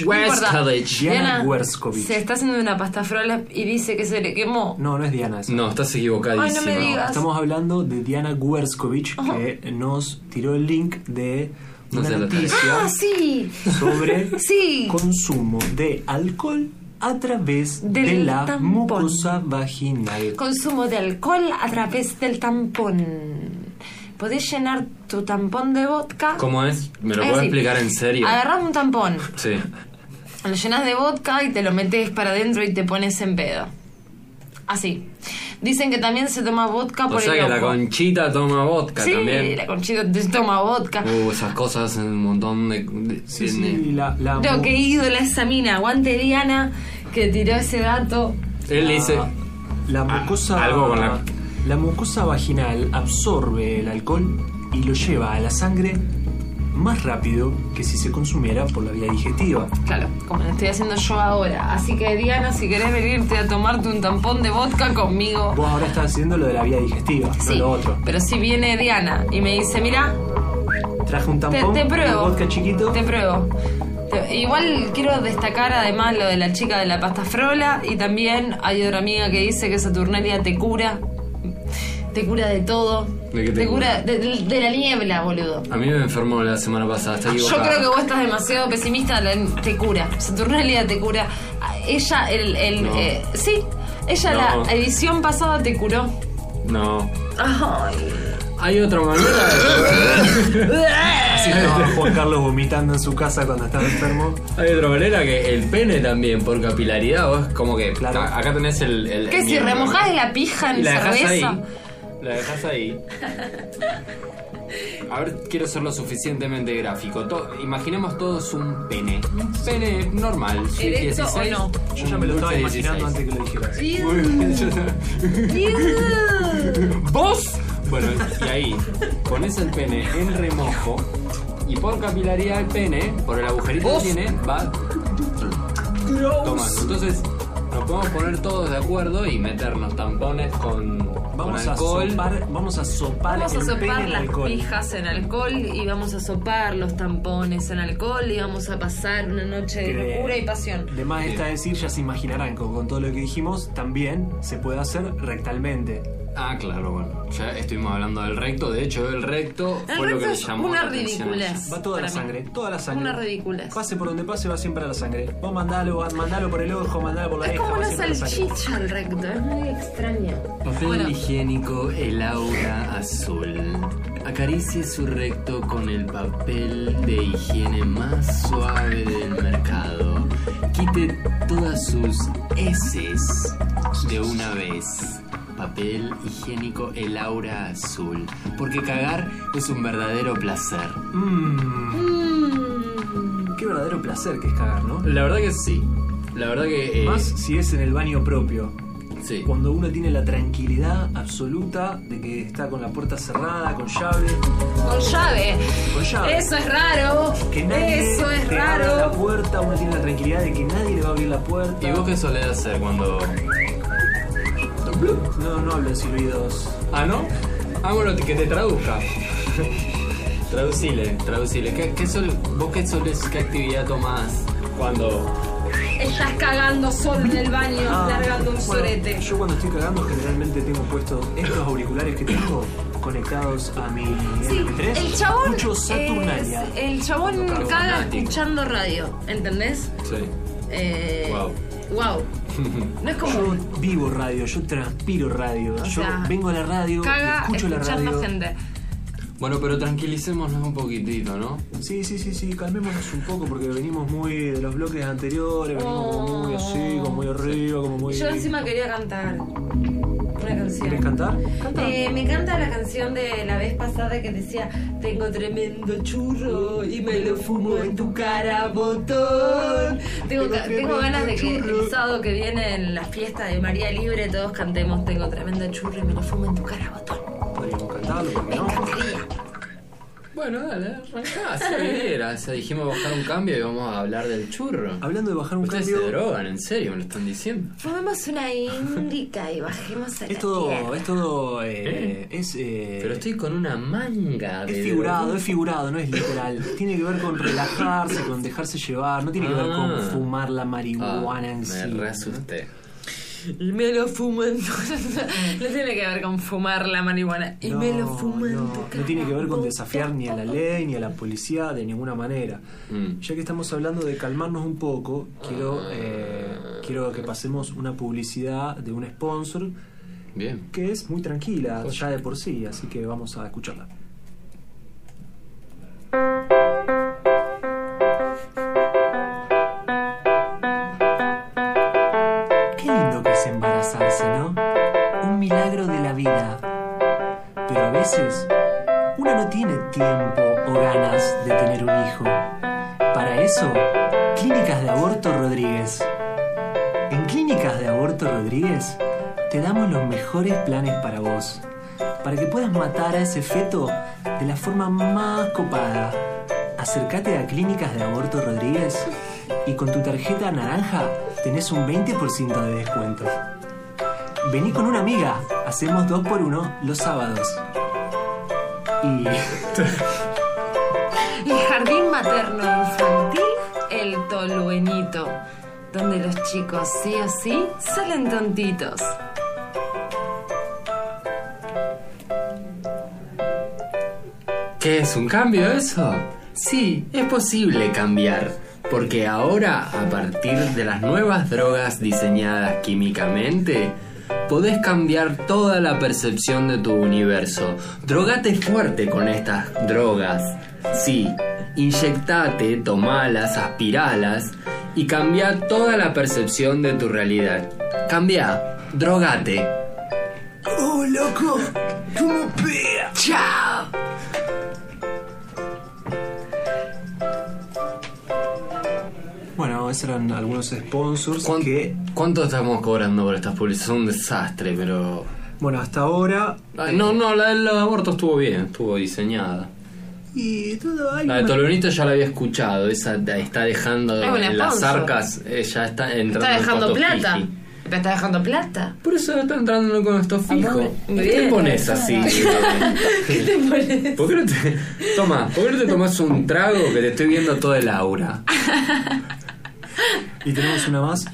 Diana Werskovich. Se está haciendo una pasta frola y dice que se le quemó. No, no es Diana esa. No, estás equivocadísimo. Ay, no me digas. Estamos hablando de Diana Werskovich, que nos tiró el link de una noticia ¡Ah, sí! sobre Sí. consumo de alcohol a través de la tampón. mucosa vaginal. Consumo de alcohol a través del tampón. Podés llenar tu tampón de vodka. ¿Cómo es? ¿Me lo Es puedo así. explicar en serio? Agarrás un tampón, Sí. lo llenas de vodka y te lo metes para adentro y te pones en pedo. Así. Dicen que también se toma vodka O por sea el que la ojo. Conchita toma vodka Sí, también. la Conchita te toma vodka. Esas cosas hacen un montón de... Sí, sí, la Tengo que ídola esa mina. Aguante Diana, que tiró ese dato. Él dice... la mucosa, algo con la mucosa vaginal absorbe el alcohol y lo lleva a la sangre más rápido que si se consumiera por la vía digestiva. Claro, como lo estoy haciendo yo ahora. Así que Diana, si querés venirte a tomarte un tampón de vodka conmigo. Vos ahora estás haciendo lo de la vía digestiva, Sí, no lo otro. pero si viene Diana y me dice, mira, Traje un tampón, te pruebo. un vodka chiquito. Te pruebo. Igual quiero destacar además lo de la chica de la pasta frola. Y también hay otra amiga que dice que Saturnalia te cura. Te cura de todo. ¿De qué te te cura? cura de la niebla, boludo. A mí me enfermó la semana pasada, está Yo equivocada. creo que vos estás demasiado pesimista. Te cura. Saturnalia te cura. Ella, No. sí. Ella No. la edición pasada te curó. No. Ay. Hay otra manera Así estaba Juan Carlos vomitando en su casa cuando estaba enfermo. Hay otra manera que el pene también, por capilaridad, vos como que... Claro. Acá tenés el ¿Qué si miembro, remojás ¿no? la pija en Y la dejás cerveza? ahí. La dejas ahí. A ver, quiero ser lo suficientemente gráfico. Imaginemos todos un pene. Un pene normal. Sweet ¿Erecto 16. o no? Yo ya me lo estaba Dulce imaginando 16. antes que lo dijeras. Muy bien, ¿Vos? Bueno, y ahí pones el pene en remojo y por capilaridad el pene, por el agujerito que tiene, va tomando. Entonces nos podemos poner todos de acuerdo y meternos tampones con alcohol. Vamos a sopar Vamos a el pene sopar en las alcohol. pijas en alcohol y vamos a sopar los tampones en alcohol y vamos a pasar una noche de Que locura y pasión. De más está decir, ya se imaginarán que con todo lo que dijimos, también se puede hacer rectalmente. Ah, claro, bueno. Ya estuvimos hablando del recto. De hecho, el recto El fue lo recto que le es llamó una la atención. ridiculez. Va toda la Para mí. sangre, toda la sangre. Una ridiculez. Pase por donde pase, va siempre a la sangre. Vos mandalo por el ojo, mandalo por la Es oreja. como va una siempre a la sangre. salchicha el recto, es muy extraño. Papel Bueno. higiénico, el aura azul. Acaricie su recto con el papel de higiene más suave del mercado. Quite todas sus heces de una vez. Papel higiénico, el aura azul. Porque cagar es un verdadero placer. Qué verdadero placer que es cagar, ¿no? La verdad que sí. La verdad que... Más si es en el baño propio. sí. Cuando uno tiene la tranquilidad absoluta de que está con la puerta cerrada, con llave. Con llave. Con llave. Eso es raro. Que nadie Eso es te abra la raro. puerta, uno tiene la tranquilidad de que nadie le va a abrir la puerta. ¿Y vos qué solés hacer cuando...? No hablo de silbidos. ¿Ah, no? Hámoslo que te traduzca. Traducile. ¿Vos qué actividad tomás cuando...? Estás cagando solo en el baño, largando un sorete. Yo cuando estoy cagando generalmente tengo puestos estos auriculares que tengo conectados a mi Sí, MP3. el chabón. Escucho Saturnalia. El chabón Carbonático. caga escuchando radio, ¿entendés? Sí. Wow. No es como. Yo vivo radio, yo transpiro radio. O Yo sea, vengo a la radio, caga escucho la escuchando radio. gente. Bueno, pero tranquilicémonos un poquitito, ¿no? Sí, calmémonos un poco porque venimos muy de los bloques anteriores, venimos como muy así, como muy arriba, como muy... Yo encima quería cantar. una canción. ¿Querés cantar? Canta. Me encanta la canción de la vez pasada que decía: tengo tremendo churro y me lo fumo en tu cara, botón. Tengo ganas de que el sábado que viene en la fiesta de María Libre todos cantemos: tengo tremendo churro y me lo fumo en tu cara, botón. Podríamos cantarlo, ¿por qué Me no? encantaría. Bueno, dale, arrancá, o sea, dijimos bajar un cambio y vamos a hablar del churro. Hablando de bajar un Ustedes cambio... se drogan, en serio, me lo están diciendo. Fumemos una índica y bajemos a la Es todo, tierra. es todo, Pero estoy con una manga de es figurado, no es literal. Tiene que ver con relajarse, con dejarse llevar, no tiene que ver con fumar la marihuana en sí. Me re asusté. Y me lo fumo en tu... No tiene que ver con fumar la marihuana. Y me lo fumo en tu cara. No tiene que ver con desafiar ni a la ley ni a la policía de ninguna manera. Mm. Ya que estamos hablando de calmarnos un poco, quiero que pasemos una publicidad de un sponsor Bien. que es muy tranquila ya de por sí, así que vamos a escucharla. Qué lindo que es embarazarse, ¿no? Un milagro de la vida. Pero a veces uno no tiene tiempo o ganas de tener un hijo. Para eso, Clínicas de Aborto Rodríguez. En Clínicas de Aborto Rodríguez te damos los mejores planes para vos, para que puedas matar a ese feto de la forma más copada. Acércate a Clínicas de Aborto Rodríguez y con tu tarjeta naranja tenés un 20% de descuento. Vení con una amiga, hacemos 2x1 los sábados. Y... El jardín materno infantil El Toluenito, donde los chicos sí o sí salen tontitos. ¿Qué es un cambio eso? Sí, es posible cambiar, porque ahora, a partir de las nuevas drogas diseñadas químicamente, podés cambiar toda la percepción de tu universo. Drogate fuerte con estas drogas. Sí, inyectate, tomalas, aspiralas y cambia toda la percepción de tu realidad. Cambia, drogate. ¡Oh, loco! ¡Cómo pega! ¡Chao! Bueno, esos eran algunos sponsors que... ¿Cuánto estamos cobrando por estas publicidades? Es un desastre, pero... Bueno, hasta ahora... No, la del aborto estuvo bien, estuvo diseñada. Y todo hay... La de Tolonito ya la había escuchado, esa está dejando Es un en las sponsor. arcas, ya está entrando Está en dejando costo plata. fijo. Te está dejando plata. Por eso está entrando con esto fijo. Amor, ¿Por qué bien. te pones así? ¿Qué te pones? ¿Por qué no te... Toma, ¿por qué no te tomas un trago que te estoy viendo todo el aura? Y tenemos una más.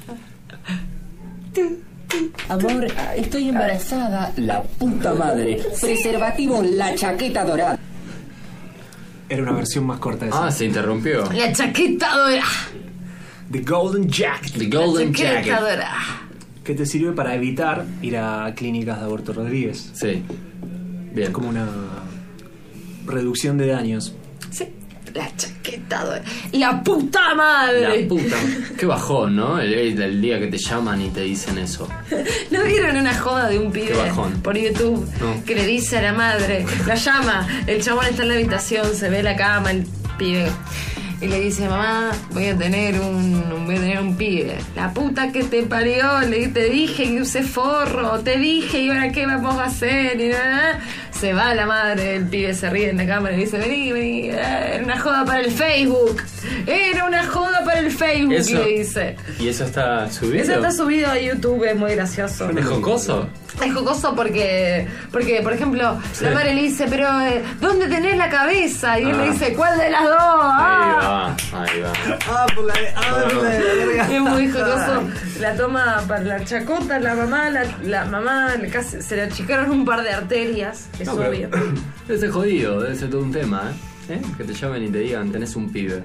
Amor, estoy embarazada. La puta madre. Preservativo, la chaqueta dorada. Era una versión más corta de esa. Ah, se interrumpió. La chaqueta dorada. The Golden Jacket. The Golden La chaqueta Jacket. dorada. Que te sirve para evitar ir a Clínicas de Aborto Rodríguez. Sí. Bien. Es como una reducción de daños. Sí. La chaqueta dorada. La puta madre. La puta. Qué bajón, ¿no? El día que te llaman y te dicen eso. ¿No vieron una joda de un pibe Qué bajón. por YouTube No. que le dice a la madre, la llama, el chabón está en la habitación, se ve la cama, el pibe, y le dice: mamá, voy a tener un pibe. La puta que te parió, te dije que usé forro, te dije, y ahora qué vamos a hacer, y nada. Se va la madre, el pibe se ríe en la cámara y dice: vení, era una joda para el Facebook, era una joda para el Facebook, Eso. le dice. ¿Y eso está subido? Eso está subido a YouTube, es muy gracioso. ¿Es jocoso? Es jocoso porque por ejemplo, la madre le dice: pero ¿dónde tenés la cabeza? Y él le dice: ¿cuál de las dos? ¡Ah! Ahí va. Ah, por la de verga. Es muy jocoso. La toma para la chacota, la mamá casi se le achicaron un par de arterias, es No, obvio. pero debe ser jodido, debe ser todo un tema, ¿eh? Que te llamen y te digan: tenés un pibe.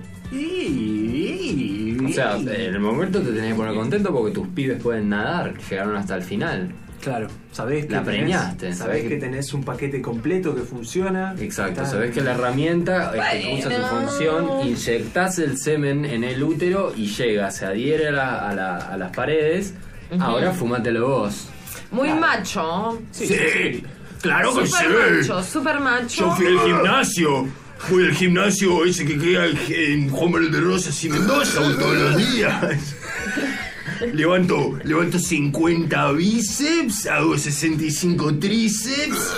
O sea, en el momento te tenés que poner contento porque tus pibes pueden nadar, llegaron hasta el final. Claro, sabés que La preñaste, sabés sabés que que- tenés un paquete completo que funciona. Exacto, Está. sabés que la herramienta usa su función, inyectás el semen en el útero y llega, se adhiere a las paredes. Ahora fumátelo vos. Muy macho. Sí, claro que sí. Super macho. Yo fui al gimnasio. Voy al gimnasio ese que queda en Juan Manuel de Rosas y Mendoza, voy todos los días. Levanto 50 bíceps, hago 65 tríceps.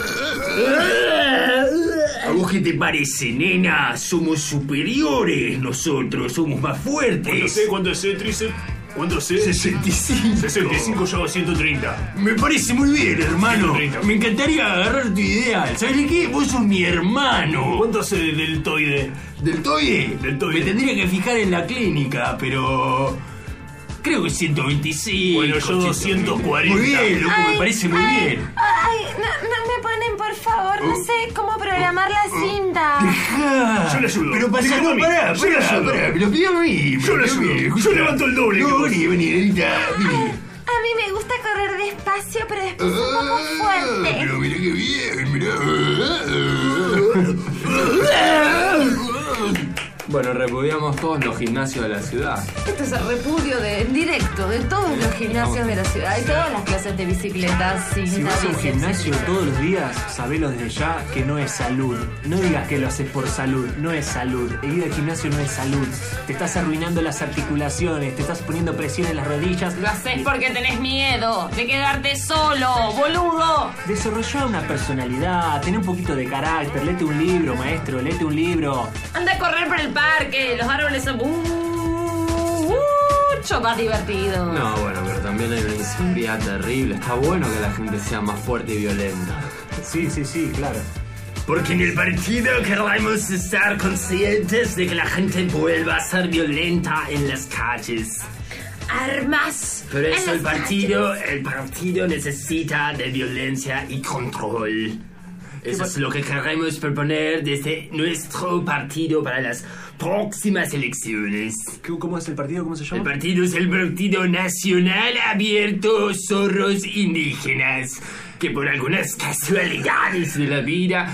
¿A vos qué te parece, nena? Somos superiores nosotros, somos más fuertes. ¿Cuánto es el tríceps? ¿Cuánto es? 65. 65, yo hago 130. Me parece muy bien, hermano. 130. Me encantaría agarrar tu ideal. ¿Sabes de qué? Vos sos mi hermano. ¿Cuánto hace del deltoide? ¿Deltoide? Deltoide. Me tendría que fijar en la clínica, pero... creo que 125. Bueno, yo 240. Muy bien, loco, me parece muy bien. Ay, no me ponen, por favor, no sé cómo programar la cinta. Dejá. Yo le ayudo. Pero pasa, Déjame no, a mí. pará, Yo le ayudo. me lo pidió a mí. Yo le ayudo. Yo levanto el doble. No, vení, Erika, vení. A mí me gusta correr despacio, pero después un poco fuerte. Pero mira qué bien, mirá. Bueno, repudiamos todos los gimnasios de la ciudad. Esto es el repudio en directo de todos los gimnasios de la ciudad y todas las clases de bicicletas, Si cinta, vas a un bici, gimnasio etcétera. todos los días, sabelo desde ya que no es salud. No digas que lo haces por salud, no es salud. El ir al gimnasio no es salud. Te estás arruinando las articulaciones, te estás poniendo presión en las rodillas. Lo haces porque tenés miedo de quedarte solo, boludo. Desarrollá una personalidad, tené un poquito de carácter, léete un libro, maestro, léete un libro. Anda a correr por el parque, los árboles son mucho más divertidos. No, bueno, pero también hay una inseguridad terrible. Está bueno que la gente sea más fuerte y violenta. Sí, claro. Porque en el partido queremos estar conscientes de que la gente vuelva a ser violenta en las calles. Armas. Pero en eso las el partido necesita de violencia y control. Eso es lo que queremos proponer desde nuestro partido para las próximas elecciones. ¿Cómo es el partido? ¿Cómo se El llama? partido es el Partido Nacional Abierto Zorros Indígenas, que por algunas casualidades de la vida,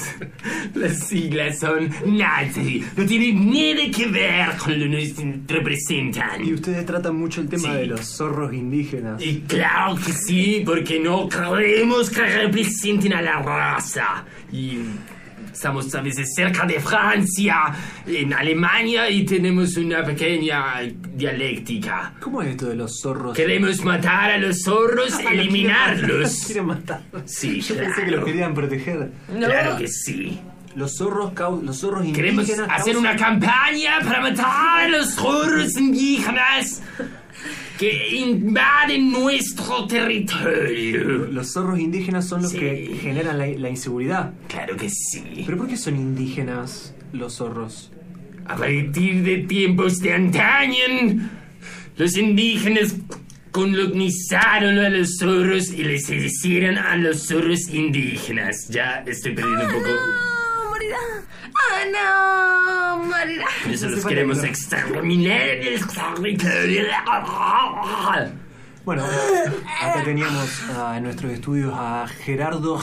las siglas son nazi. No tiene nada que ver con lo que nos representan. Y ustedes tratan mucho el tema Sí. de los zorros indígenas. Y claro que sí, porque no creemos que representen a la raza. Y estamos a veces cerca de Francia, en Alemania, y tenemos una pequeña dialéctica. ¿Cómo es esto de los zorros? Queremos matar a los zorros, eliminarlos. Quieren matar. Sí, Yo pensé que claro. los querían proteger. Claro que sí. Los zorros Queremos indígenas hacer causan- una campaña para matar a los zorros indígenas que invaden nuestro territorio. Los zorros indígenas son los Sí. que generan la inseguridad. Claro que sí. ¿Pero por qué son indígenas los zorros? A partir de tiempos de antaño, los indígenas colonizaron a los zorros y les hicieron a los zorros indígenas. Ya estoy perdiendo un poco. No, morirá. Ah, no, morirá. Por eso No los hace queremos falta exterminar del territorio. Bueno, acá teníamos en nuestros estudios a Gerardo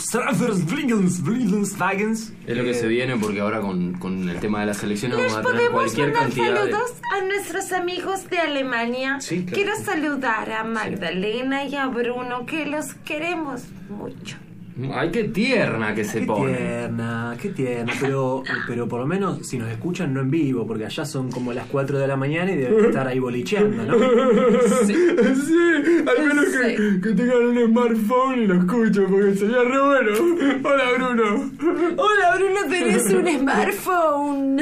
Wagens. Es lo que se viene porque ahora con el tema de las elecciones Les vamos a tener podemos cualquier mandar cantidad de... saludos a nuestros amigos de Alemania. Sí, claro. Quiero saludar a Magdalena y a Bruno, que los queremos mucho. Ay, qué tierna que se Qué pone. qué tierna, pero por lo menos si nos escuchan no en vivo, porque allá son como las 4 de la mañana y deben estar ahí bolicheando, ¿no? Sí, al menos Sí. que tengan un smartphone y lo escucho porque sería re bueno. Hola, Bruno. Hola, Bruno, ¿tenés un smartphone?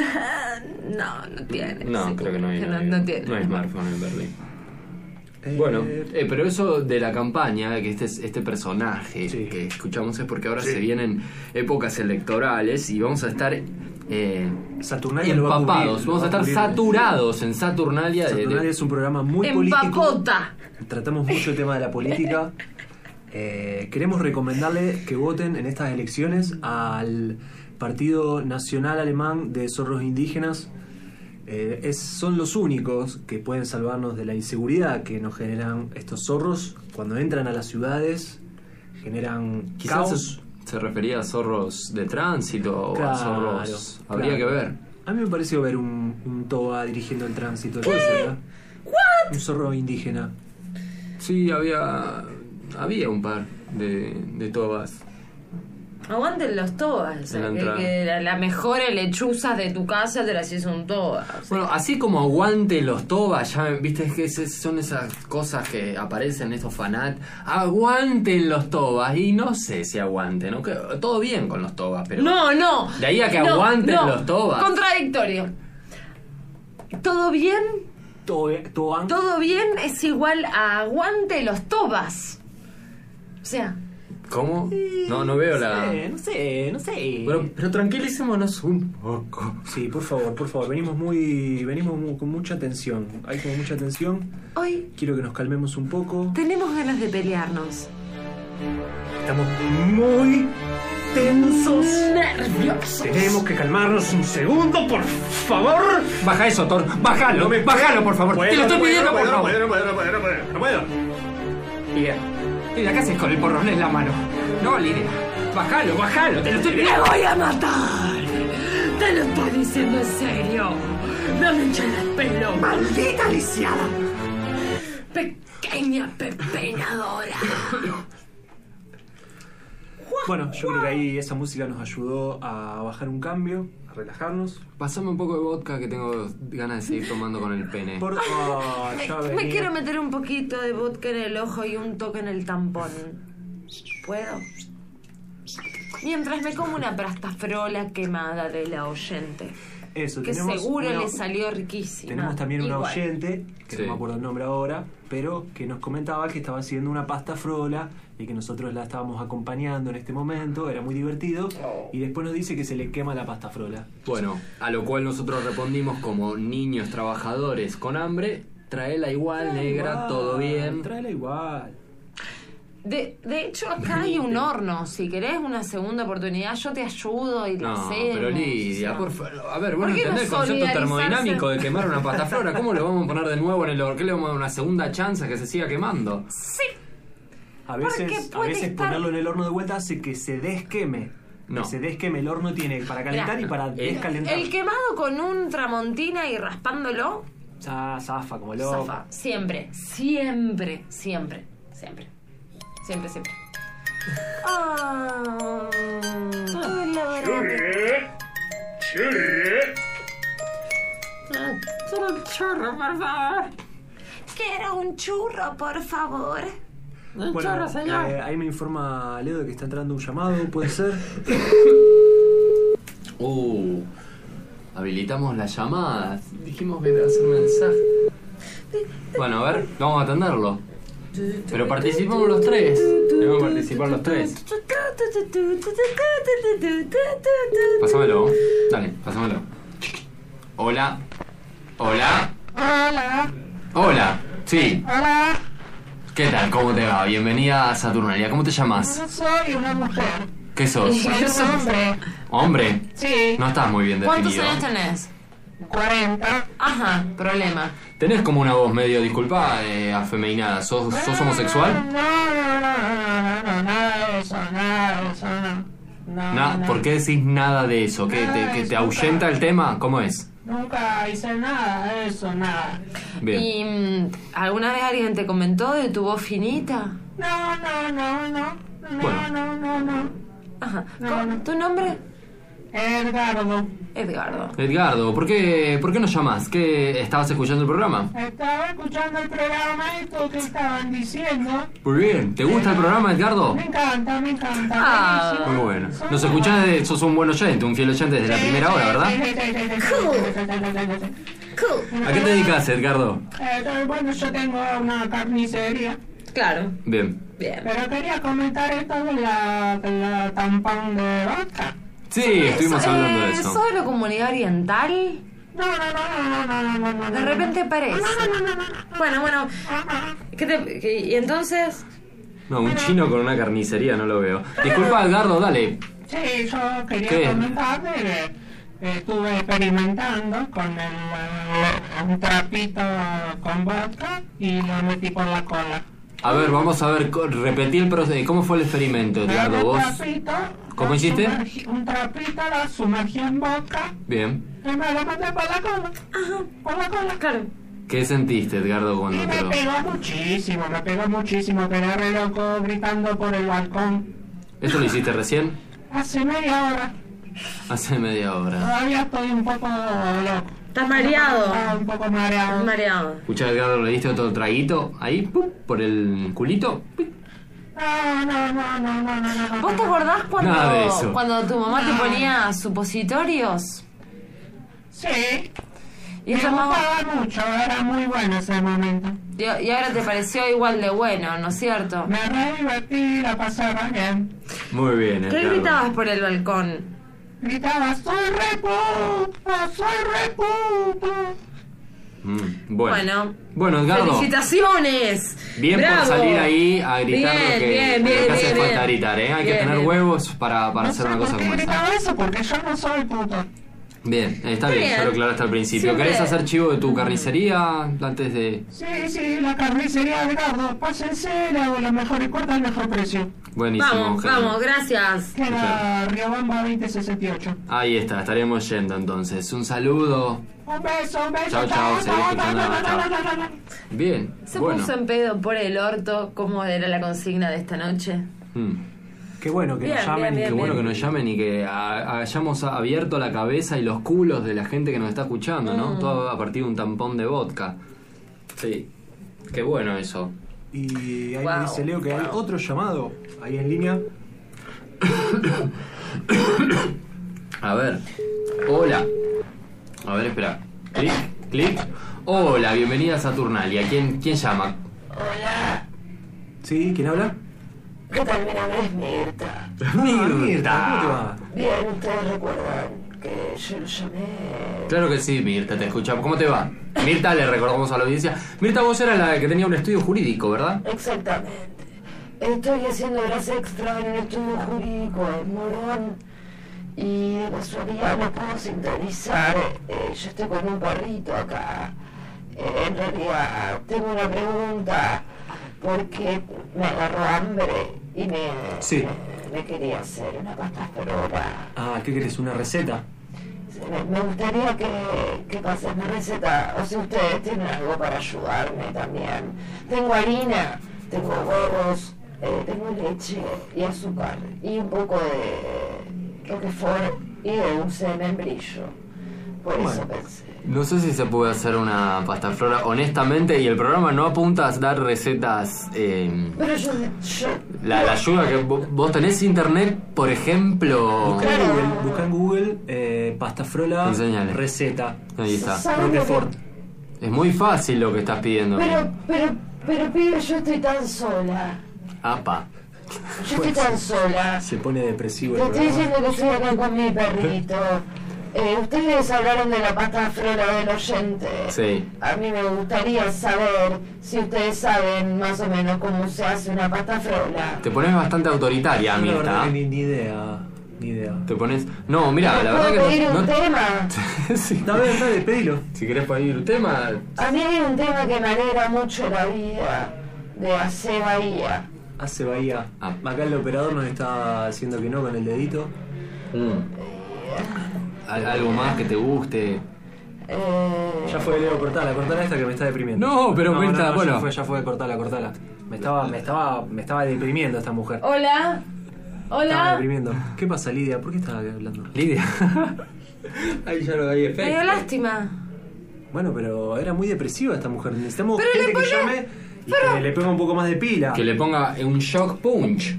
No tiene. No, sí. creo que no hay. No tiene. No hay smartphone en Berlín. Bueno, pero eso de la campaña, que este personaje Sí. que escuchamos es porque ahora se vienen épocas electorales y vamos a estar Saturnalia lo va a empapados, cubrir, vamos a lo va estar cubrir. saturados en Saturnalia. Saturnalia es un programa muy político. Empapota. Tratamos mucho el tema de la política. Queremos recomendarle que voten en estas elecciones al Partido Nacional Alemán de Zorros Indígenas. Son los únicos que pueden salvarnos de la inseguridad que nos generan estos zorros cuando entran a las ciudades, generan Quizás caos. se refería a zorros de tránsito o a Claro, zorros. Habría claro. que ver. A mí me pareció ver un toba dirigiendo el tránsito. ¿Qué? ¿Verdad? Un zorro indígena. Sí, había. había un par de tobas. Aguanten los tobas. En la entrada. Que la mejor lechuza de tu casa te las hizo un toba. Bueno, así como aguanten los tobas, ya viste que son esas cosas que aparecen en estos fanat. Aguanten los tobas, y no sé si aguanten, ¿no? Todo bien con los tobas, pero. No. De ahí a que aguanten los tobas. Contradictorio. ¿Todo bien? Todo bien es igual a aguante los tobas. O sea. ¿Cómo? No veo la. No sé. Pero tranquilicémonos un poco. Sí, por favor. Venimos con mucha tensión. Hay como mucha tensión. Hoy Quiero que nos calmemos un poco. tenemos ganas de pelearnos. Estamos muy tensos. Nerviosos. Tenemos que calmarnos un segundo, por favor. Baja eso, Thor. Bájalo, bájalo, por favor. Te lo estoy pidiendo, por favor. No puedo. Lidia, ¿qué haces con el porrón en la mano? No, Lidia. Bájalo, te lo estoy pidiendo. ¡Me voy a matar! Te lo estoy diciendo en serio. No me eches el pelo. ¡Maldita lisiada! Pequeña pepenadora. Bueno, yo creo que ahí esa música nos ayudó a bajar un cambio, a relajarnos. Pásame un poco de vodka que tengo ganas de seguir tomando con el pene. Me quiero meter un poquito de vodka en el ojo y un toque en el tampón. ¿Puedo? Mientras me como una pastafrola quemada de la oyente. Eso, Que seguro le salió riquísima. Tenemos también una Igual. oyente, que Sí. no me acuerdo el nombre ahora, pero que nos comentaba que estaba haciendo una pasta frola y que nosotros la estábamos acompañando en este momento, era muy divertido, y después nos dice que se le quema la pasta frola. Bueno, a lo cual nosotros respondimos como niños trabajadores con hambre. Tráela igual, negra, todo bien. Tráela igual. De hecho, acá hay un horno. Si querés una segunda oportunidad, yo te ayudo y lo No, hacemos. pero Lidia, O sea, por favor. A ver, vos ¿por no qué no entendés el concepto solidarizarse? termodinámico de quemar una pasta flora. ¿Cómo lo vamos a poner de nuevo en el horno? ¿Qué le vamos a dar una segunda chance a que se siga quemando? Sí. A Porque veces puede estar- ponerlo en el horno de vuelta hace que se desqueme. No. Que se desqueme, el horno tiene para calentar y para descalentar. El quemado con un tramontina y raspándolo, Zafa como loco. zafa. Siempre. Solo un churro, por favor. Quiero un churro, por favor. Un Bueno, churro, señor. ahí me informa Leo de que está entrando un llamado, ¿puede ser? Habilitamos las llamadas. Dijimos que iba a hacer un mensaje. Bueno, a ver, vamos a atenderlo. Pero participamos los tres. Debemos participar los tres. Pásamelo. Dale, pásamelo. Hola. Hola. Sí. ¿Qué tal? ¿Cómo te va? Bienvenida a Saturnalia. ¿Cómo te llamas? Soy una mujer. ¿Qué sos? Soy un hombre. ¿Hombre? Sí. No estás muy bien ¿Cuántos definido. años tenés? 40. Ajá, problema. Tenés como una voz medio, disculpa, afeminada. ¿Sos homosexual? No, nada de eso, no. ¿Por qué decís nada de eso? ¿Que te ahuyenta el tema? ¿Cómo es? Nunca hice nada de eso, nada. Bien. ¿Y alguna vez alguien te comentó de tu voz finita? No. Ajá. No. ¿Tu nombre? Edgardo. Edgardo, ¿por qué nos llamás? ¿Qué estabas escuchando el programa? Estaba escuchando el programa esto que estaban diciendo. Muy bien. ¿Te gusta el programa, Edgardo? Me encanta. Ah. Muy bueno. Nos escuchás, sos un buen oyente, un fiel oyente desde la primera hora, ¿verdad? Cool. ¿A qué te dedicas, Edgardo? Bueno, yo tengo una carnicería. Claro. Bien. Bien. Pero quería comentar esto de la tampón de vodka. Sí, estuvimos hablando de eso. ¿Sos de la comunidad oriental? No. De repente parece. Bueno. ¿Y entonces? No, un chino con una carnicería, no lo veo. Disculpa, Edgardo, dale. Sí, yo quería ¿Qué? comentar que estuve experimentando con un trapito con vodka y lo metí por la cola. A ver, vamos a ver, repetí el proceso. ¿Cómo fue el experimento, Edgardo? ¿Vos? ¿Cómo hiciste? Un trapito lo sumergí en vodka Bien. y me lo metí por la cola. Ajá. Por la cola. Claro. ¿Qué sentiste, Edgardo, cuando Y te me lo... pegó muchísimo, quedé re loco gritando por el balcón. ¿Esto lo hiciste recién? Hace media hora, Hace media hora. todavía estoy un poco loco. ¿Estás mareado? Estaba un poco mareado. Mareado. Escuchá, Edgardo, ¿le diste otro traguito ahí, ¡pum! Por el culito? ¡Pum! No. ¿Vos te acordás Nada de eso. cuando tu mamá te ponía supositorios? Sí, Y me tomaba- gustaba mucho, era muy bueno ese momento. y ahora te pareció igual de bueno, ¿no es cierto? Me re divertí, la pasaba bien. Muy bien, ¿Qué Edgardo. gritabas por el balcón? Gritaba, soy re puto. Bueno, Edgardo. ¡Felicitaciones! Bien ¡Bravo! por salir ahí a gritar Bien, lo que, bien, lo que bien, hace bien, falta bien. gritar, ¿eh? Hay que Bien, tener bien. huevos para No hacer sé una por cosa qué como esa. gritaba eso, porque yo no soy puto. Bien, está Muy bien, ya bien. lo aclaraste al principio. Siempre- ¿Querés hacer chivo de tu carnicería antes de...? Sí, la carnicería de Edgardo, pásense, le hago la mejor y corta al mejor precio. Buenísimo, Vamos, genio. vamos, gracias. Queda Riobamba 2068. Ahí está, estaremos yendo entonces. Un saludo. Un beso, Chao, seguí escuchando, chao. Bien, Se bueno. puso en pedo por el orto, ¿cómo era la consigna de esta noche? Qué bueno que Bien, nos llamen. bien, Qué bien. bueno que nos llamen y que hayamos abierto la cabeza y los culos de la gente que nos está escuchando, ¿no? Todo a partir de un tampón de vodka. Sí, qué bueno eso. Y ahí Wow, me dice Leo que hay otro llamado ahí en línea. A ver, hola. A ver, espera. Clic. Hola, bienvenida a Saturnalia. ¿Quién llama? ¿Sí? ¿Quién habla? ¿Qué tal? Mi nombre es Mirta. Mirta, ¿cómo te va? Bien, ustedes recuerdan que yo lo llamé. Claro que sí, Mirta, te escuchamos. ¿Cómo te va? Mirta, le recordamos a la audiencia. Mirta, vos eras la que tenía un estudio jurídico, ¿verdad? Exactamente. Estoy haciendo horas extra en el estudio jurídico en Morón y de casualidad no puedo sintonizar. Yo estoy con un perrito acá. En realidad tengo una pregunta porque me agarró hambre y Sí. me quería hacer una pasta frola. Ah, ¿qué querés? ¿Una receta? Me gustaría que pasen la receta, o si ustedes tienen algo para ayudarme también. Tengo harina, tengo huevos, tengo leche y azúcar, y un poco de roquefort y de dulce de membrillo. Por eso pensé. No sé si se puede hacer una pasta flora, honestamente, y el programa no apunta a dar recetas. Pero yo La ayuda que vos tenés internet, por ejemplo. Busca en Google pasta frola, Enseñale. receta, Ahí está. Roquefort. Es muy fácil lo que estás pidiendo. pero pibe, yo estoy tan sola. Apa. Yo estoy tan sola. Se pone depresivo Te el estoy programa. diciendo que estoy acá con mi perrito. Ustedes hablaron de la pasta frola del oyente. Sí. A mí me gustaría saber si ustedes saben más o menos cómo se hace una pasta frola. Te pones bastante autoritaria, La verdad Mirta. que ni idea. Ni idea. Te pones. No, mira, la verdad ¿Puedo que pedir un no. tema? Sí. Dale, pedilo. Si querés pedir un tema. A mí hay un tema que me alegra mucho la vida, de Ace Bahía. Hace Bahía. Ah. Acá el operador nos está haciendo que no con el dedito. Algo más que te guste. Ya fue, Leo, cortala esta que me está deprimiendo. No, pero Mirta, bueno. Ya fue, cortala. Me estaba deprimiendo esta mujer. Hola. Estaba Hola. deprimiendo. ¿Qué pasa, Lidia? ¿Por qué estaba hablando? Lidia. Ahí ya lo hay efecto. Me dio lástima. Bueno, pero era muy depresiva esta mujer. Necesitamos Pero gente le que pone- llame y que le ponga un poco más de pila. Que le ponga un shock punch.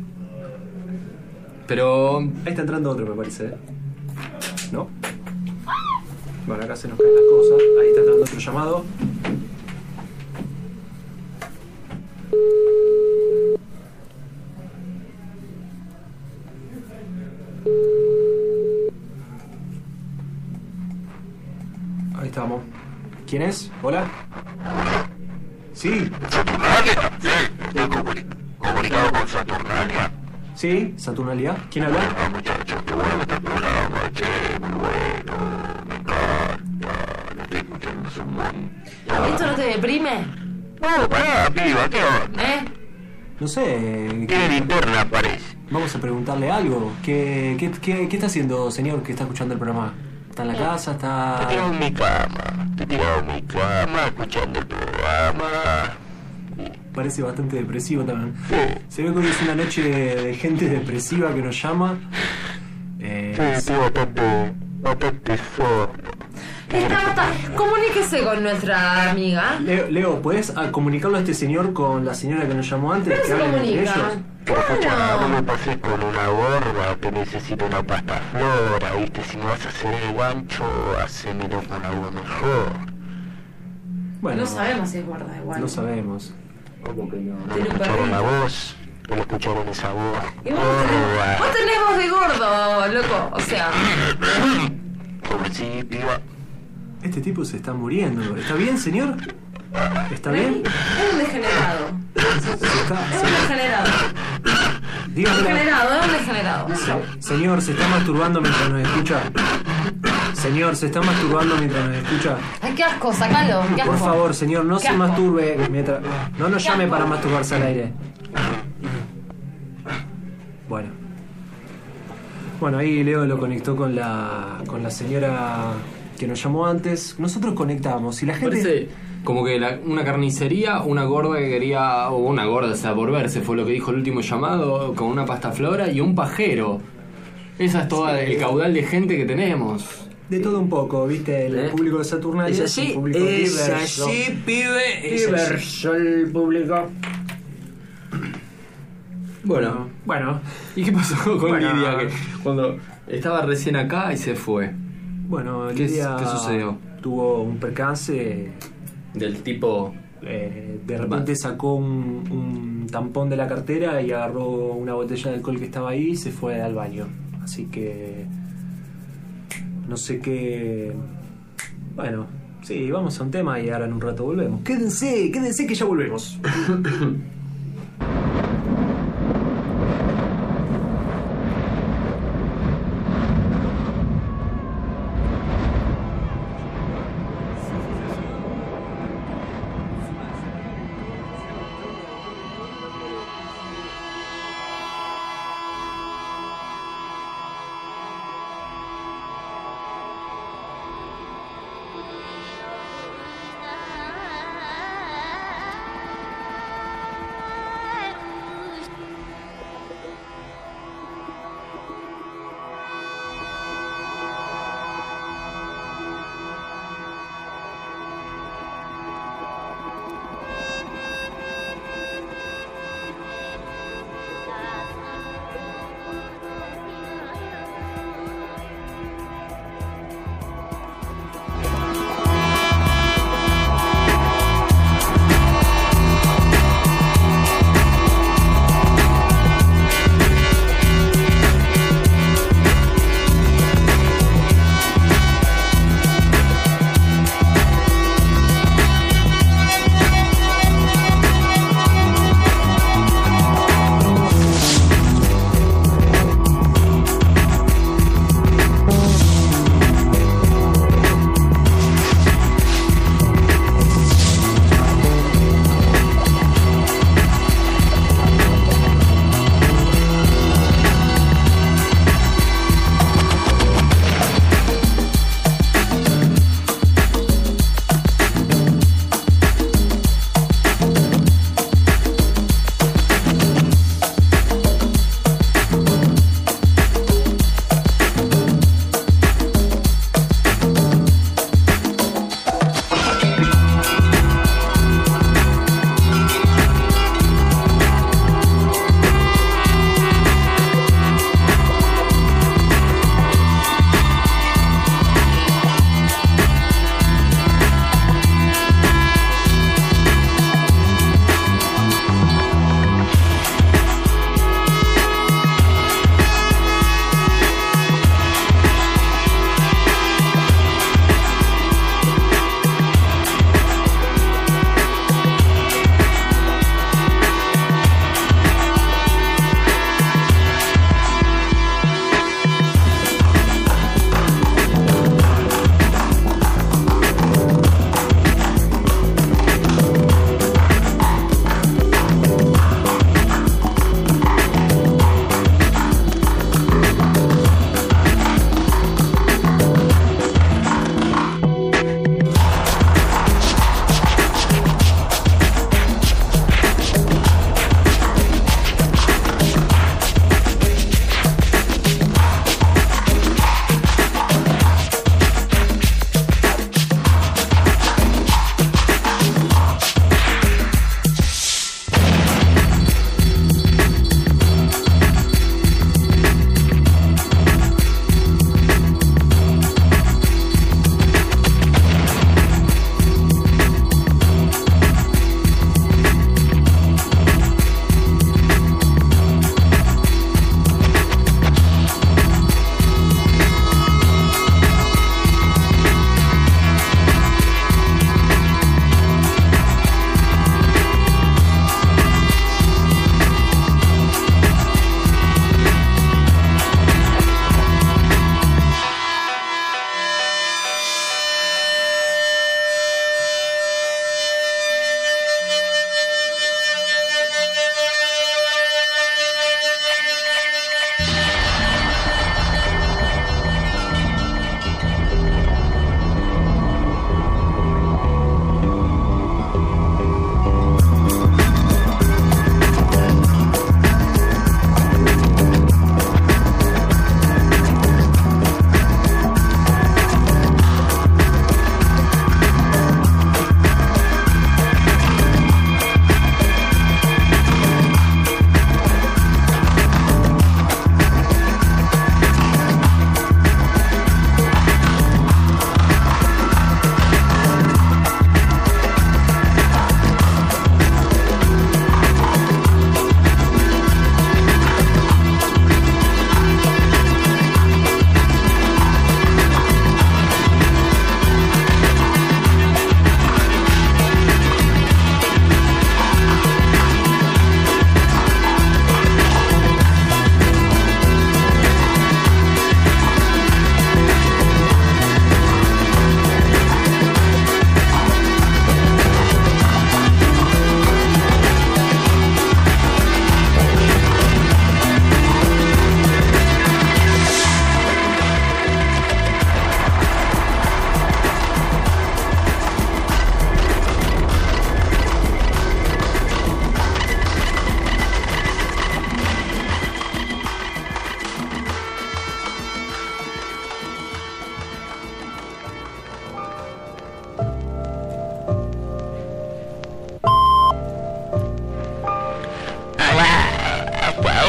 Pero. Ahí está entrando otro, me parece. ¿No? Bueno, acá se nos caen las cosas. Ahí está entrando otro llamado. Ahí estamos. ¿Quién es? ¿Hola? Sí. Comunicado con Saturnalia. Sí, Saturnalia. ¿Quién habla? Muchachos, qué bueno este programa, che, muy bueno. Me encanta. Lo estoy escuchando hace un montón. ¿Esto no te deprime? No, pará, piba, ¿qué onda? ¿Eh? No sé. Tiene linterna, parece. Vamos a preguntarle algo. ¿Qué está haciendo, señor, que está escuchando el programa? ¿Está en la casa? Estoy ¿Está...? tirado en mi cama. Estoy tirado en mi cama, escuchando el programa. Parece bastante depresivo también. Sí. Se ve que hoy es una noche de gente depresiva que nos llama. Sí, estoy bastante solo. Comuníquese con nuestra amiga. Leo, ¿puedes comunicarlo a este señor con la señora que nos llamó antes? Pero Que se hablen entre comunica. ellos. Pero escucha, no me pasé con una gorda que necesita una pasta flora, ¿viste? Si me vas a hacer el guancho, hacémelo con algo mejor. Bueno, No sabemos si es gorda igual. no sabemos. ¿Cómo que no? ¿No Tiene un escucharon la perrito. voz? ¿No escucharon esa voz? Y vos tenés voz de gordo, loco. O sea, Como si, piba. Este tipo se está muriendo. ¿Está bien, señor? ¿Está bien? es un degenerado. Es un degenerado. Dígame. Degenerado, es un degenerado. Señor, se está masturbando mientras nos escucha. Señor, se está masturbando mientras nos escucha. Ay, qué asco, sacalo. Qué asco. Por favor, señor, no Qué se asco. masturbe mientras... No nos Qué llame asco. para masturbarse al aire. Bueno, ahí Leo lo conectó con la señora que nos llamó antes. Nosotros conectamos y la gente... Parece como que una carnicería, una gorda que quería, o una gorda, o sea, por verse, fue lo que dijo el último llamado, con una pasta flora y un pajero. Esa es toda el caudal de gente que tenemos. De todo un poco, ¿viste? El público de Saturnalia Es así, un público es diverso. así, pibe, es Diverso el público. Bueno, ¿y qué pasó con Bueno. Lidia? Que cuando estaba recién acá y se fue. Bueno, ¿Qué Lidia sucedió? tuvo un percance. Del tipo... De repente sacó un tampón de la cartera y agarró una botella de alcohol que estaba ahí y se fue al baño. Así que... No sé qué... Bueno, sí, vamos a un tema y ahora en un rato volvemos. Quédense que ya volvemos.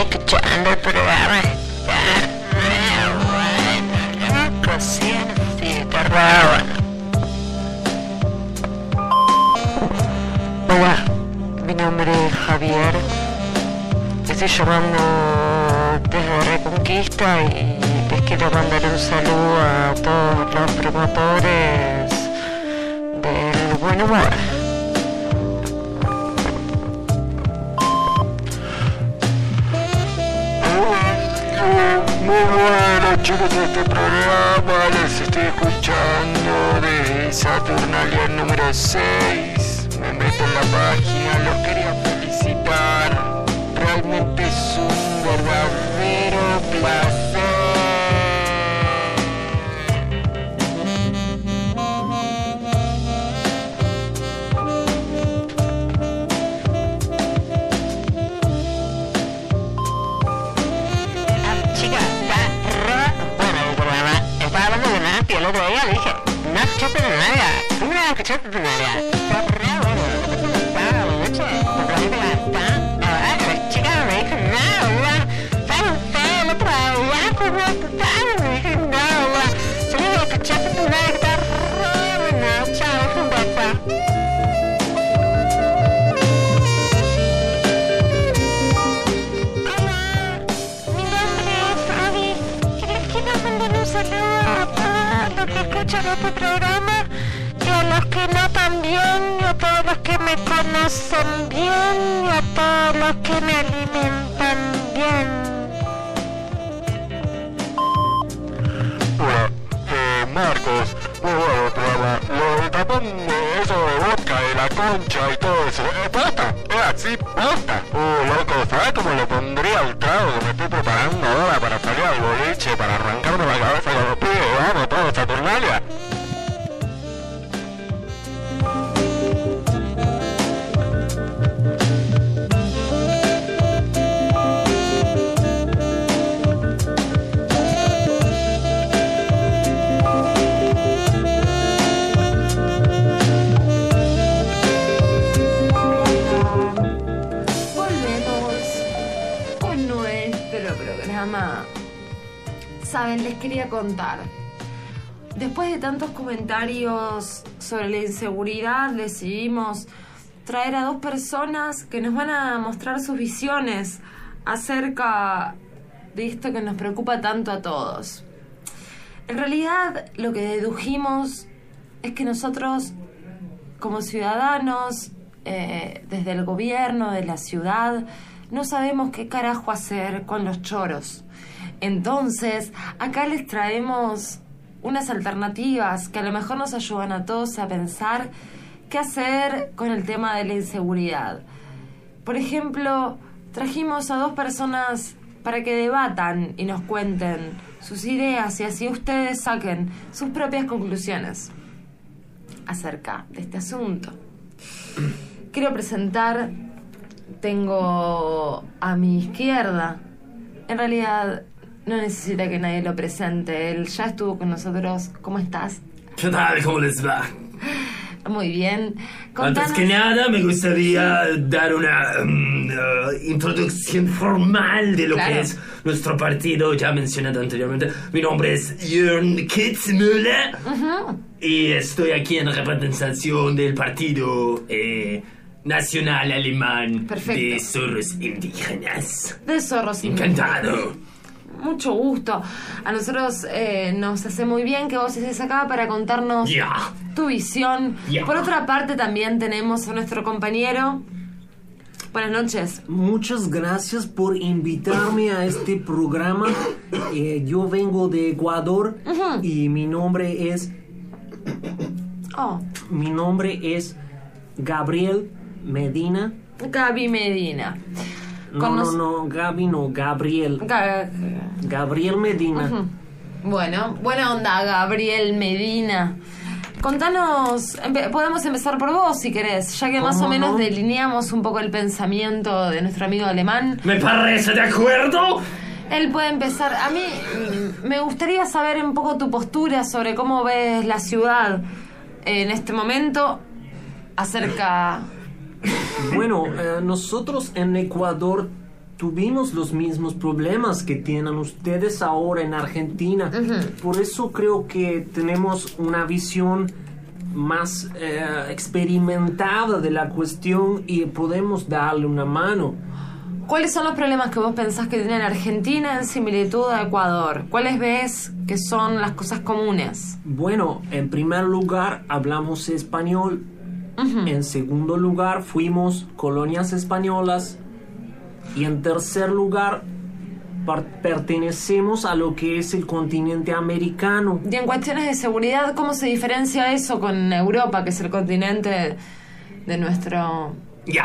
escuchando el programa. Cosita rara. Hola, mi nombre es Javier. Estoy llamando desde Reconquista y les quiero mandar un saludo a todos los promotores del buen humor. Muy bueno, chicos, este programa les estoy escuchando de Saturnalia número 6. Me meto en la página, los quería felicitar. Realmente es un verdadero placer. El otro día le dije, no escuchaste nada, tú no escuchaste nada. Está re bueno, está mucho, porque la gente está, ahora la chica no me dijo nada, está un feo, el otro día, pues no escuchaste, me dije nada, solo no escuchaste nada, que está re bueno, chao, un beso. Hola, mi nombre es Fabi, y les quiero mandar un saludo a los que escuchan este programa y a los que no también, y a todos los que me conocen bien y a todos los que me alimentan bien. Hola, Marcos, muy bueno el programa. Lo del tapón, eso de vodka y la concha y todo eso, ¿posta? ¿Es así? ¿Posta? Loco, ¿sabes cómo le pondría el trago que me estoy preparando ahora para salir al boliche, para arrancarme la cabeza con los pibes? Vamos, todos, Saturnalia. Saben, les quería contar. Después de tantos comentarios sobre la inseguridad, decidimos traer a dos personas que nos van a mostrar sus visiones acerca de esto que nos preocupa tanto a todos. En realidad, lo que dedujimos es que nosotros, como ciudadanos, desde el gobierno de la ciudad, no sabemos qué carajo hacer con los choros. Entonces, acá les traemos unas alternativas que a lo mejor nos ayudan a todos a pensar qué hacer con el tema de la inseguridad. Por ejemplo, trajimos a dos personas para que debatan y nos cuenten sus ideas y así ustedes saquen sus propias conclusiones acerca de este asunto. Quiero presentar, tengo a mi izquierda, en realidad no necesita que nadie lo presente, él ya estuvo con nosotros. ¿Cómo estás? ¿Qué tal? ¿Cómo les va? Muy bien. Antes que nada, me gustaría dar una introducción formal de lo que es nuestro partido, ya mencionado anteriormente. Mi nombre es Jörn Kitzmüller y estoy aquí en representación del partido nacional alemán. Perfecto. De zorros indígenas. De zorros indígenas. Encantado. Mucho gusto. A nosotros nos hace muy bien que vos estés acá para contarnos tu visión. Por otra parte, también tenemos a nuestro compañero. Buenas noches. Muchas gracias por invitarme a este programa. Yo vengo de Ecuador y mi nombre es... Mi nombre es Gabriel Medina. Gaby Medina. No, Gaby no, Gabriel. Gabriel Medina. Bueno, buena onda, Gabriel Medina. Contanos, podemos empezar por vos si querés, ya que más o menos delineamos un poco el pensamiento de nuestro amigo alemán. ¿Me parece de acuerdo? Él puede empezar. A mí me gustaría saber un poco tu postura sobre cómo ves la ciudad en este momento acerca... Bueno, nosotros en Ecuador tuvimos los mismos problemas que tienen ustedes ahora en Argentina. Por eso creo que tenemos una visión más experimentada de la cuestión y podemos darle una mano. ¿Cuáles son los problemas que vos pensás que tiene Argentina en similitud a Ecuador? ¿Cuáles ves que son las cosas comunes? Bueno, en primer lugar, hablamos español. En segundo lugar, fuimos colonias españolas. Y en tercer lugar, pertenecemos a lo que es el continente americano. Y en cuestiones de seguridad, ¿cómo se diferencia eso con Europa, que es el continente de nuestro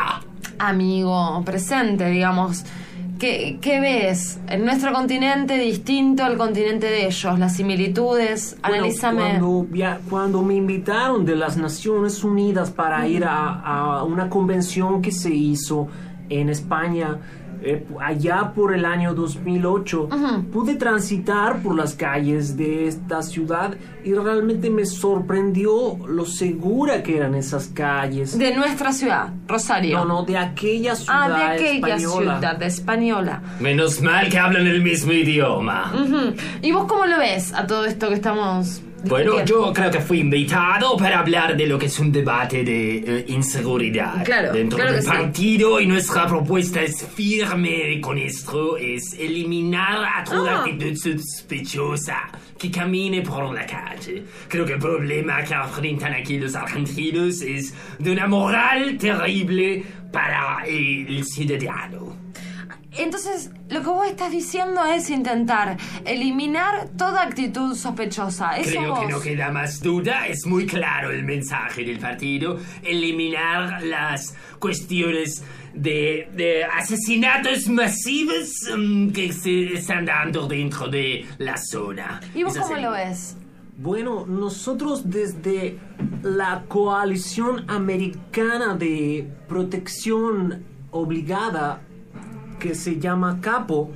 amigo presente, digamos? ¿Qué ves en nuestro continente distinto al continente de ellos? Las similitudes, analízame. Cuando me invitaron de las Naciones Unidas para ir a una convención que se hizo en España, allá por el año 2008, pude transitar por las calles de esta ciudad y realmente me sorprendió lo segura que eran esas calles. De nuestra ciudad, Rosario. No, de aquella ciudad de aquella española. ciudad española. Menos mal que hablan el mismo idioma. ¿Y vos cómo lo ves a todo esto que estamos Bueno, discutiendo? yo creo que fui invitado para hablar de lo que es un debate de inseguridad dentro del partido y nuestra propuesta es firme con esto, es eliminar a toda actitud sospechosa que camine por la calle. Creo que el problema que enfrentan aquí los argentinos es de una moral terrible para el ciudadano. Entonces, lo que vos estás diciendo es intentar eliminar toda actitud sospechosa. ¿Eso Creo vos? que no queda más duda, es muy claro el mensaje del partido, eliminar las cuestiones de asesinatos masivos que se están dando dentro de la zona. ¿Y vos cómo lo ves? Bueno, nosotros desde la Coalición Americana de Protección Obligada, que se llama CAPO,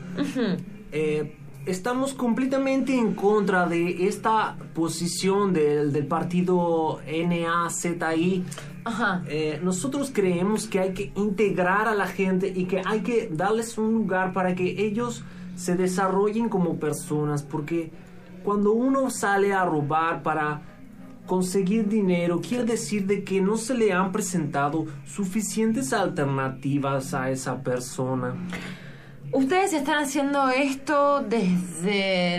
estamos completamente en contra de esta posición del partido NAZI. Nosotros creemos que hay que integrar a la gente y que hay que darles un lugar para que ellos se desarrollen como personas, porque cuando uno sale a robar para conseguir dinero, quiere decir de que no se le han presentado suficientes alternativas a esa persona. Ustedes están haciendo esto desde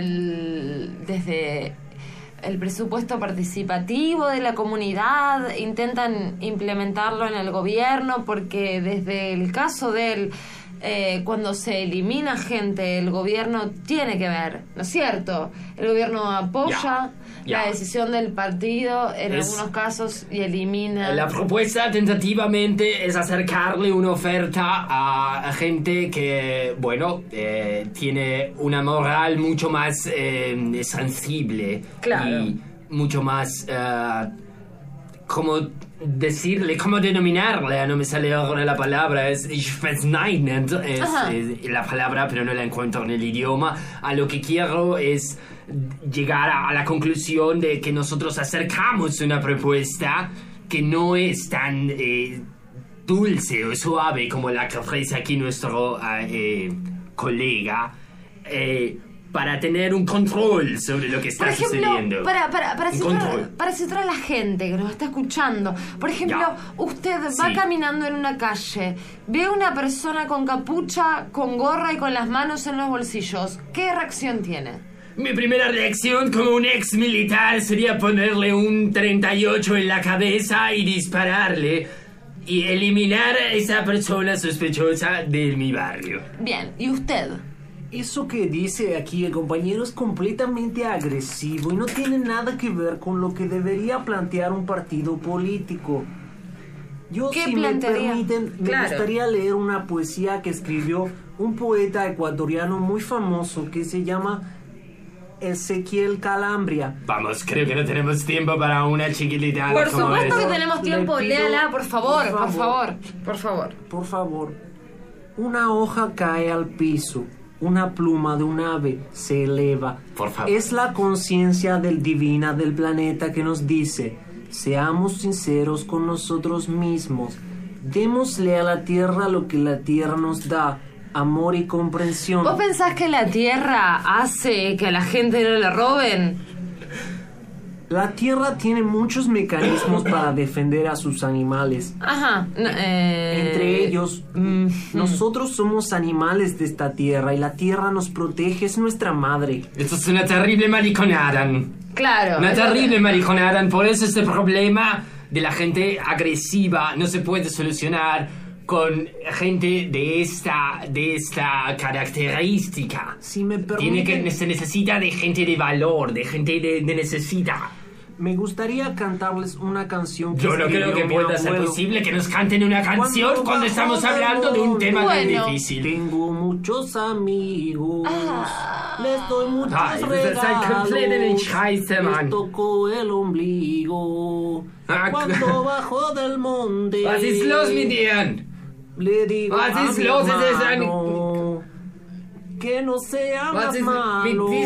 el presupuesto participativo de la comunidad, intentan implementarlo en el gobierno, porque desde el caso de cuando se elimina gente, el gobierno tiene que ver, ¿no es cierto? El gobierno apoya la decisión del partido en algunos casos y elimina. La propuesta tentativamente es acercarle una oferta a gente que, bueno, tiene una moral mucho más sensible y mucho más, ¿cómo decirle, cómo denominarle? No me sale ahora la palabra, es verschneidend, es la palabra, pero no la encuentro en el idioma. A lo que quiero es llegar a la conclusión de que nosotros acercamos una propuesta que no es tan dulce o suave como la que ofrece aquí nuestro colega, para tener un control sobre lo que está sucediendo. Para situar a la gente que nos está escuchando, por ejemplo, usted va caminando en una calle, ve a una persona con capucha, con gorra y con las manos en los bolsillos. ¿Qué reacción tiene? Mi primera reacción como un ex militar sería ponerle un 38 en la cabeza y dispararle y eliminar a esa persona sospechosa de mi barrio. Bien, ¿y usted? Eso que dice aquí el compañero es completamente agresivo y no tiene nada que ver con lo que debería plantear un partido político. Yo, si me permiten, me gustaría leer una poesía que escribió un poeta ecuatoriano muy famoso que se llama Ezequiel Calambria. Vamos, creo que no tenemos tiempo para una chiquilita. Por supuesto que tenemos tiempo, léala, por favor. Por favor. Una hoja cae al piso, una pluma de un ave se eleva. Por favor. Es la conciencia divina del planeta que nos dice: seamos sinceros con nosotros mismos, démosle a la tierra lo que la tierra nos da. amor y comprensión. ¿Vos pensás que la tierra hace que a la gente no le roben? La tierra tiene muchos mecanismos para defender a sus animales. Ajá. Entre ellos, nosotros somos animales de esta tierra y la tierra nos protege, es nuestra madre. Esto es una terrible mariconada. Claro. Una terrible mariconada. Por eso este problema de la gente agresiva no se puede solucionar con gente de esta característica. Si me permiten, se necesita de gente de valor, de gente de necesidad. Me gustaría cantarles una canción que yo no creo que pueda ser posible que nos canten una canción cuando estamos hablando de un tema tan difícil. Tengo muchos amigos, les doy muchos regalos, les toco el ombligo. Cuando bajo del monte, was ist los mit dir? Le digo was ist los que no sea más malo.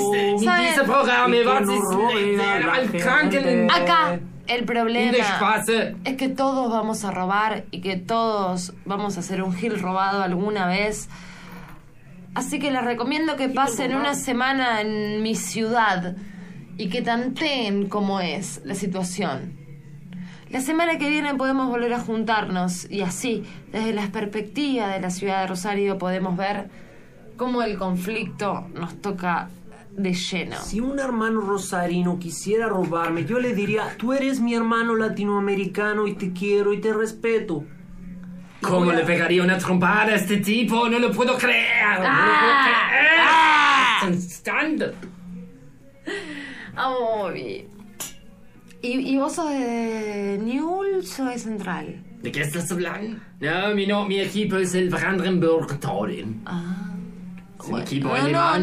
Acá el problema es que todos vamos a robar y que todos vamos a hacer un gil robado alguna vez. Así que les recomiendo que pasen una semana en mi ciudad y que tanteen cómo es la situación. La semana que viene podemos volver a juntarnos y así, desde la perspectiva de la ciudad de Rosario, podemos ver cómo el conflicto nos toca de lleno. Si un hermano rosarino quisiera robarme, yo le diría: tú eres mi hermano latinoamericano y te quiero y te respeto. ¿Cómo le pegaría una trompada a este tipo? No lo puedo creer. ¿Y vos sos de Newell's o de Central? ¿De qué estás hablando? No, mi equipo es el Brandenburg Toren. Es un equipo alemán.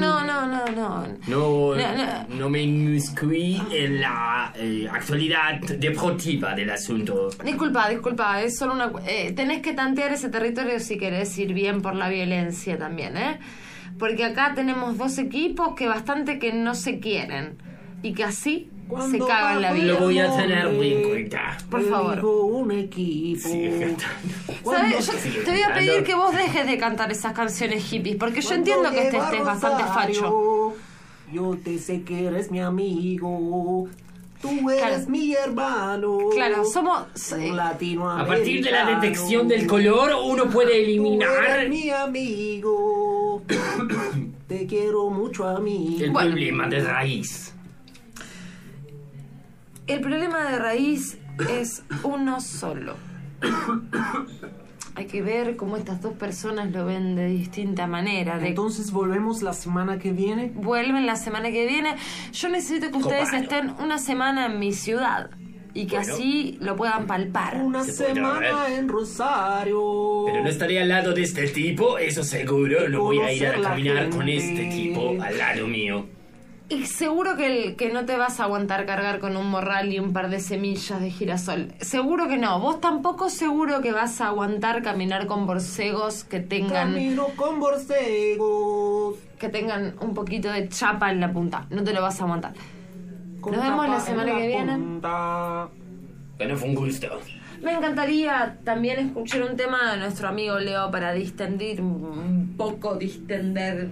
No me inmiscuí en la actualidad deportiva del asunto. Disculpa, es solo una... tenés que tantear ese territorio si querés ir bien por la violencia también, ¿eh? Porque acá tenemos dos equipos que bastante que no se quieren y que así se cagan la vida. Lo voy a tener muy en cuenta. Por favor. Un equipo. ¿Sabes? Yo te voy a pedir que vos dejes de cantar esas canciones hippies, porque yo entiendo que estés bastante facho. Yo te sé que eres mi amigo. Tú eres mi hermano. Claro, somos latinoamericanos. A partir de la detección del color, uno puede eliminar. Tú eres mi amigo. Te quiero mucho a mí. El problema de raíz. El problema de raíz es uno solo. Hay que ver cómo estas dos personas lo ven de distinta manera. Entonces volvemos la semana que viene. Vuelven la semana que viene. Yo necesito que ustedes estén una semana en mi ciudad y que así lo puedan palpar. Una semana en Rosario. Pero no estaré al lado de este tipo, eso seguro. No voy a ir a caminar con este tipo al lado mío. Y seguro que no te vas a aguantar cargar con un morral y un par de semillas de girasol. Seguro que no. Vos tampoco seguro que vas a aguantar caminar con borcegos que tengan... Camino con borcegos. Que tengan un poquito de chapa en la punta. No te lo vas a aguantar. Nos vemos la semana que viene. Bueno, fue un gusto. Me encantaría también escuchar un tema de nuestro amigo Leo para distender un poco, distender.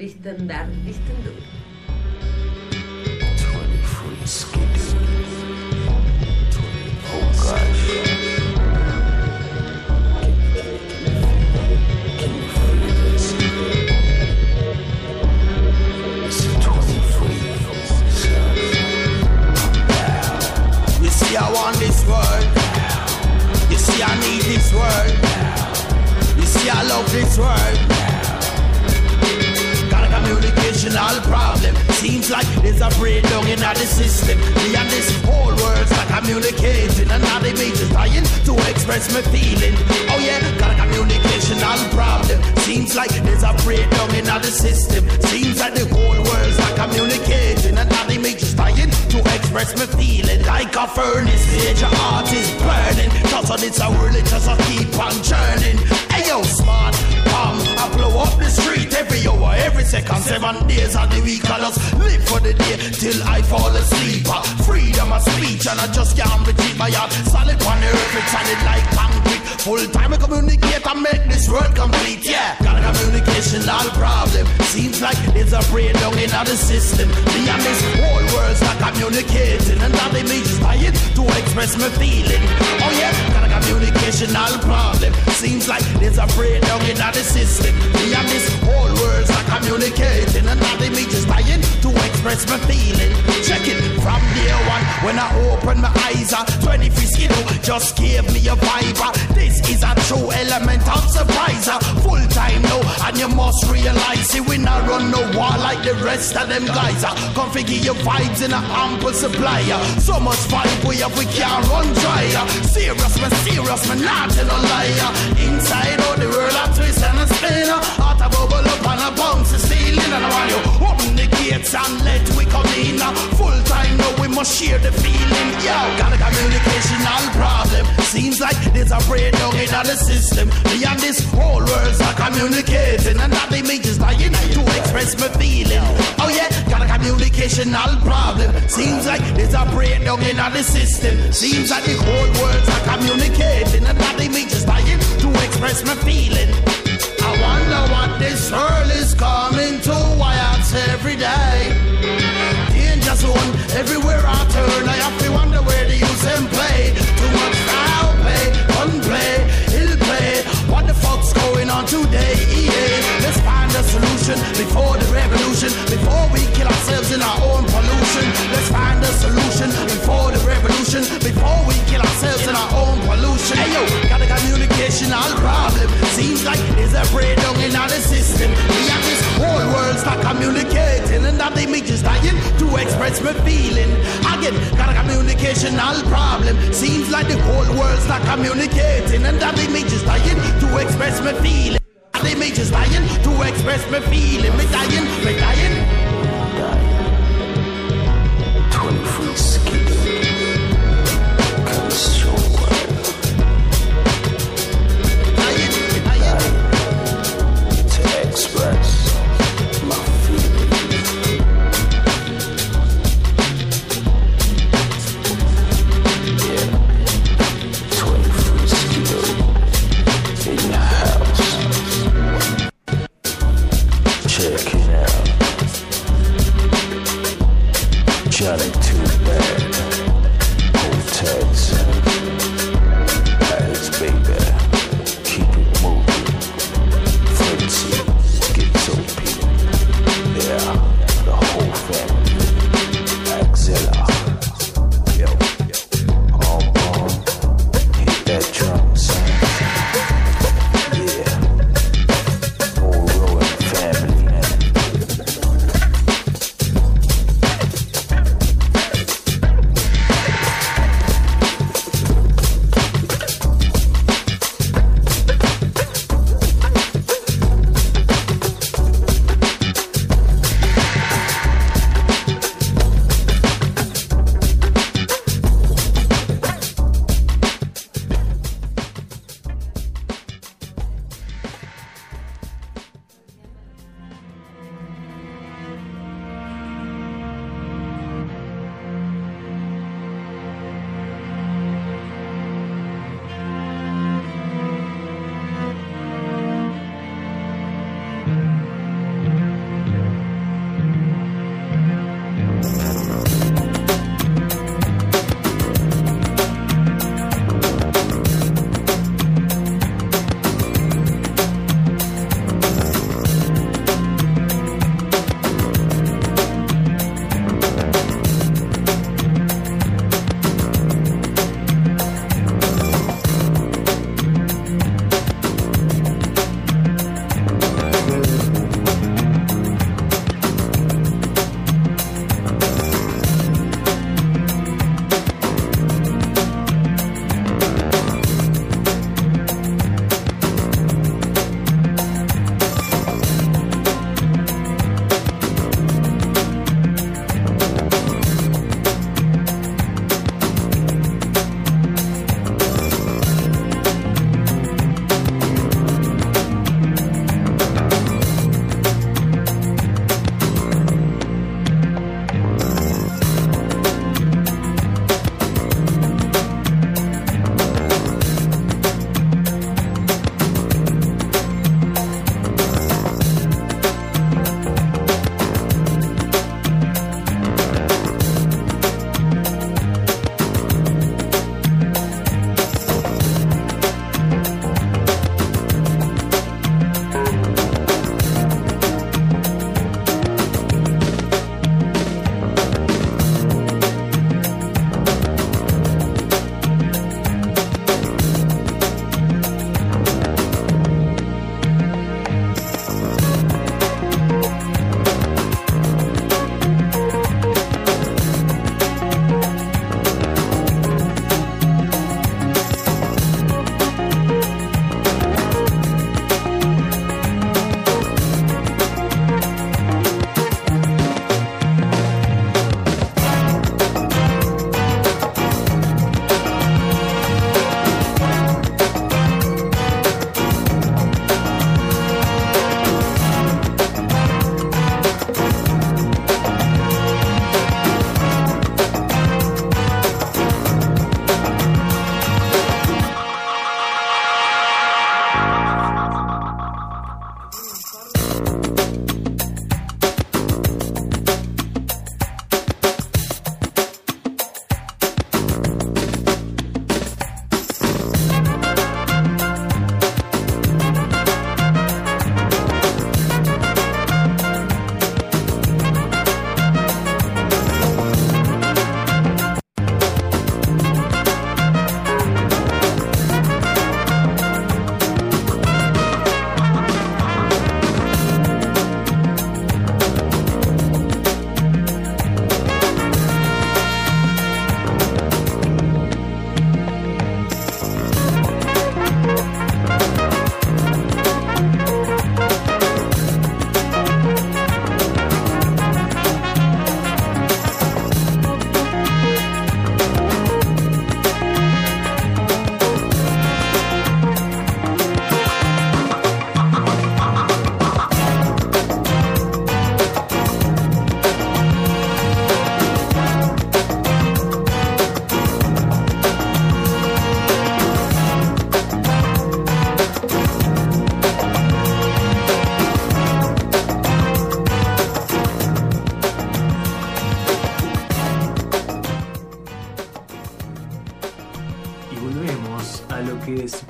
You see, I want this world. You see, I need this world. You see, I love this world. Got a communicational problem. Seems like there's a breakdown in the system. Me and this whole world's not communicating, and now they make me trying to express my feeling. Oh yeah, got a communicational problem. Seems like there's a breakdown in the system. Seems like the whole world's not communicating, and now they make me trying to express my feeling. Like a furnace, your heart is burning. Just on it's a world, it just a keep on churning. Hey yo, smart, I blow up the street every hour, every second, 7 days of the week. I just live for the day till I fall asleep. Freedom of speech and I just can't retreat. My heart solid on the earth, it's solid like concrete. Full time I communicate and make this world complete. Yeah, got a communicational there's a breakdown in the system. Me and this whole world's not communicating, and that they may just dying to express my feeling. Oh yeah, got a communicational problem. Seems like there's a breakdown in the system. Me and this whole world's not communicating, and that they may just dying to express my feeling. Check it from day one when I open my eyes. 23 Skidoo just gave me a vibe. This is a true element of surprise. Full time now, and you must realize, see, we not run no war like the rest of them guys. Configure your vibes in an ample supply. So much vibe we can't run dry. Serious, man, not tell no lie. Inside all the world I twist and I spin. Heart a bubble up and a bounce the ceiling. And I want you open the gates and let we come in. Full time now, we must share the feeling. Yo, got a communicational problem. Seems like there's a breakdown in the system. Me and this whole world's not communicating, and that they make just dying to express my feeling. Oh yeah, got a communicational problem. Seems like there's a breakdown in the system. Seems like the whole world's not communicating, and that they make just dying to express my feeling. I wonder what this world is coming to. Why it's every day. Danger zone everywhere I turn. I have to wonder where they use them play. Too much foul play, gunplay, ill play. What the fuck's going on today? Yeah. Let's find a solution before the revolution. Before we kill ourselves in our own pollution. Let's find a solution before the revolution. Before we kill ourselves in our own pollution. Hey yo, got a communicational problem. Seems like there's a breakdown in our system. We have this whole world's not communicating, and that they make just dying to express my feeling. Again, got a communicational problem. Seems like the whole world's not communicating, and that they make just dying to express my feeling. They make just dying to express my feeling. Me dying, me dying. 23 Skidoo. Johnny Too Bad, Old Texan, at his baby, keep it moving, Fritzy, Schizo P, yeah, the whole family, Axilla, yo, on, hit that drum sound, yeah, whole Rowan family, man.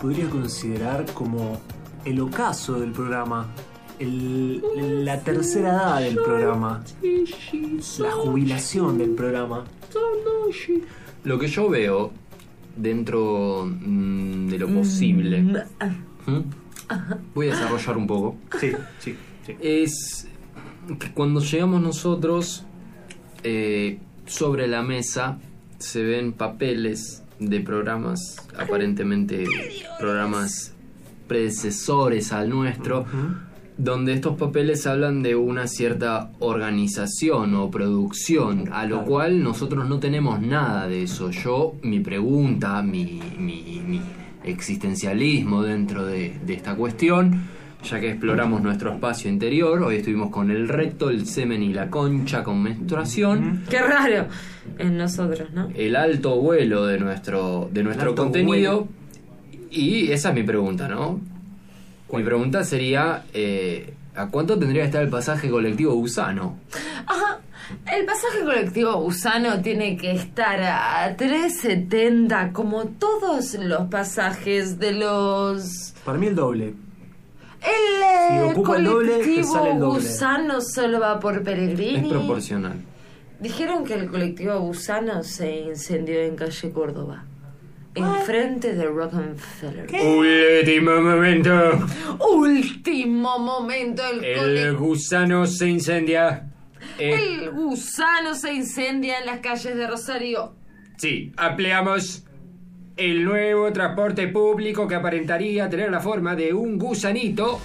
podría considerar como el ocaso del programa, la tercera edad del programa, la jubilación del programa. Lo que yo veo dentro de lo posible, voy a desarrollar un poco, sí. es que cuando llegamos nosotros, sobre la mesa se ven papeles de programas, aparentemente programas predecesores al nuestro, donde estos papeles hablan de una cierta organización o producción, a lo cual nosotros no tenemos nada de eso. Mi pregunta, mi existencialismo dentro de esta cuestión, ya que exploramos nuestro espacio interior, hoy estuvimos con el recto, el semen y la concha con menstruación. Qué raro en nosotros, ¿no? El alto vuelo de nuestro contenido. Y esa es mi pregunta, ¿no? Mi pregunta sería, ¿a cuánto tendría que estar el pasaje colectivo Gusano? Ajá. El pasaje colectivo Gusano tiene que estar a 3.70, como todos los pasajes de los... Para mí el doble. El si ocupa el doble, te sale el doble. Gusano solo va por Pellegrini. Es proporcional. Dijeron que el colectivo Gusano se incendió en calle Córdoba, enfrente de Rockefeller. Último momento. Último momento. El gusano se incendia. El gusano se incendia en las calles de Rosario. Sí, ampliamos. El nuevo transporte público que aparentaría tener la forma de un gusanito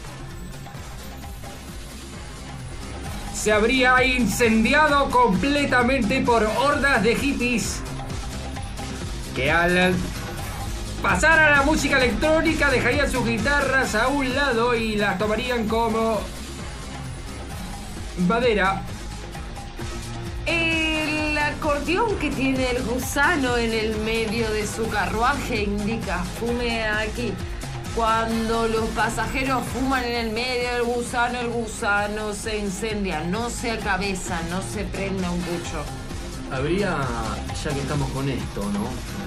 se habría incendiado completamente por hordas de hippies que al pasar a la música electrónica dejarían sus guitarras a un lado y las tomarían como madera. El acordeón que tiene el gusano en el medio de su carruaje indica fume aquí. Cuando los pasajeros fuman en el medio del gusano, el gusano se incendia, no se acabeza, no se prende un pucho. Habría, ya que estamos con esto, ¿no?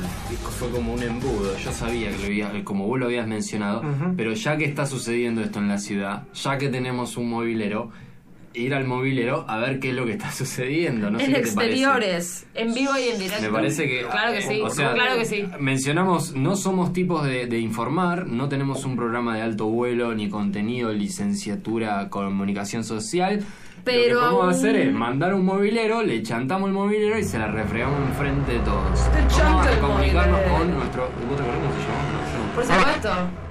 Fue como un embudo, yo sabía que como vos lo habías mencionado, pero ya que está sucediendo esto en la ciudad, ya que tenemos un mobilero, ir al mobilero a ver qué es lo que está sucediendo. No sé en qué te exteriores, parece. En vivo y en directo. Me parece que... Claro que sí, o sea, claro que sí. Mencionamos, no somos tipos de informar, no tenemos un programa de alto vuelo, ni contenido, licenciatura, comunicación social. Pero lo que podemos hacer es mandar un mobilero, le chantamos el mobilero y se la refregamos enfrente de todos. Vamos a comunicarnos con nuestro... ¿Vos te acordás cómo se llama? No, yo no. Por supuesto.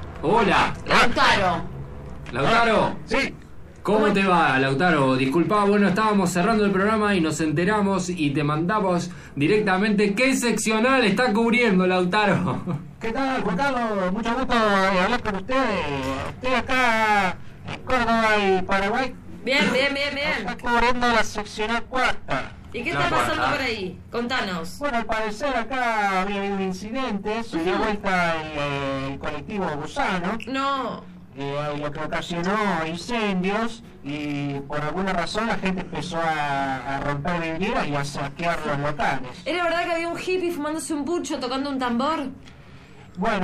Hola. Lautaro. Lautaro. Sí. ¿Cómo te va, Lautaro? Disculpa, bueno, estábamos cerrando el programa y nos enteramos y te mandamos directamente qué seccional está cubriendo, Lautaro. ¿Qué tal, Juan Carlos? Mucho gusto de hablar con ustedes. Estoy acá en Córdoba y Paraguay. Bien. Está cubriendo la seccional cuarta. ¿Y qué está pasando por ahí? Contanos. Bueno, al parecer acá había habido un incidente, se dio vuelta el colectivo Gusano. No. Lo que ocasionó incendios y por alguna razón la gente empezó a romper vidrieras y a saquear los locales. ¿Era verdad que había un hippie fumándose un pucho, tocando un tambor? Bueno,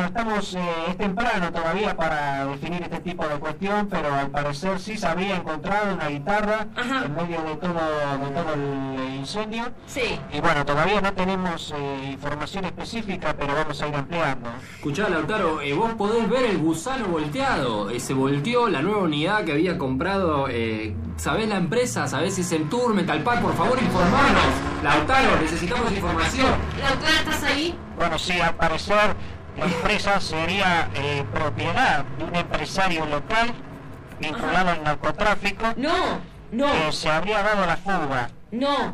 es temprano todavía para definir este tipo de cuestión, pero al parecer sí se había encontrado una guitarra en medio de todo el incendio. Sí. Y bueno, todavía no tenemos información específica, pero vamos a ir ampliando. Escuchá, Lautaro, vos podés ver el gusano volteado. Se volteó la nueva unidad que había comprado. ¿Sabés la empresa? ¿Sabés si es el Tour, Metal Pack? Por favor, informanos. Lautaro, necesitamos información. Lautaro, ¿estás ahí? Bueno, sí, al parecer la empresa sería propiedad de un empresario local vinculado al narcotráfico. No. Que se habría dado la fuga. No.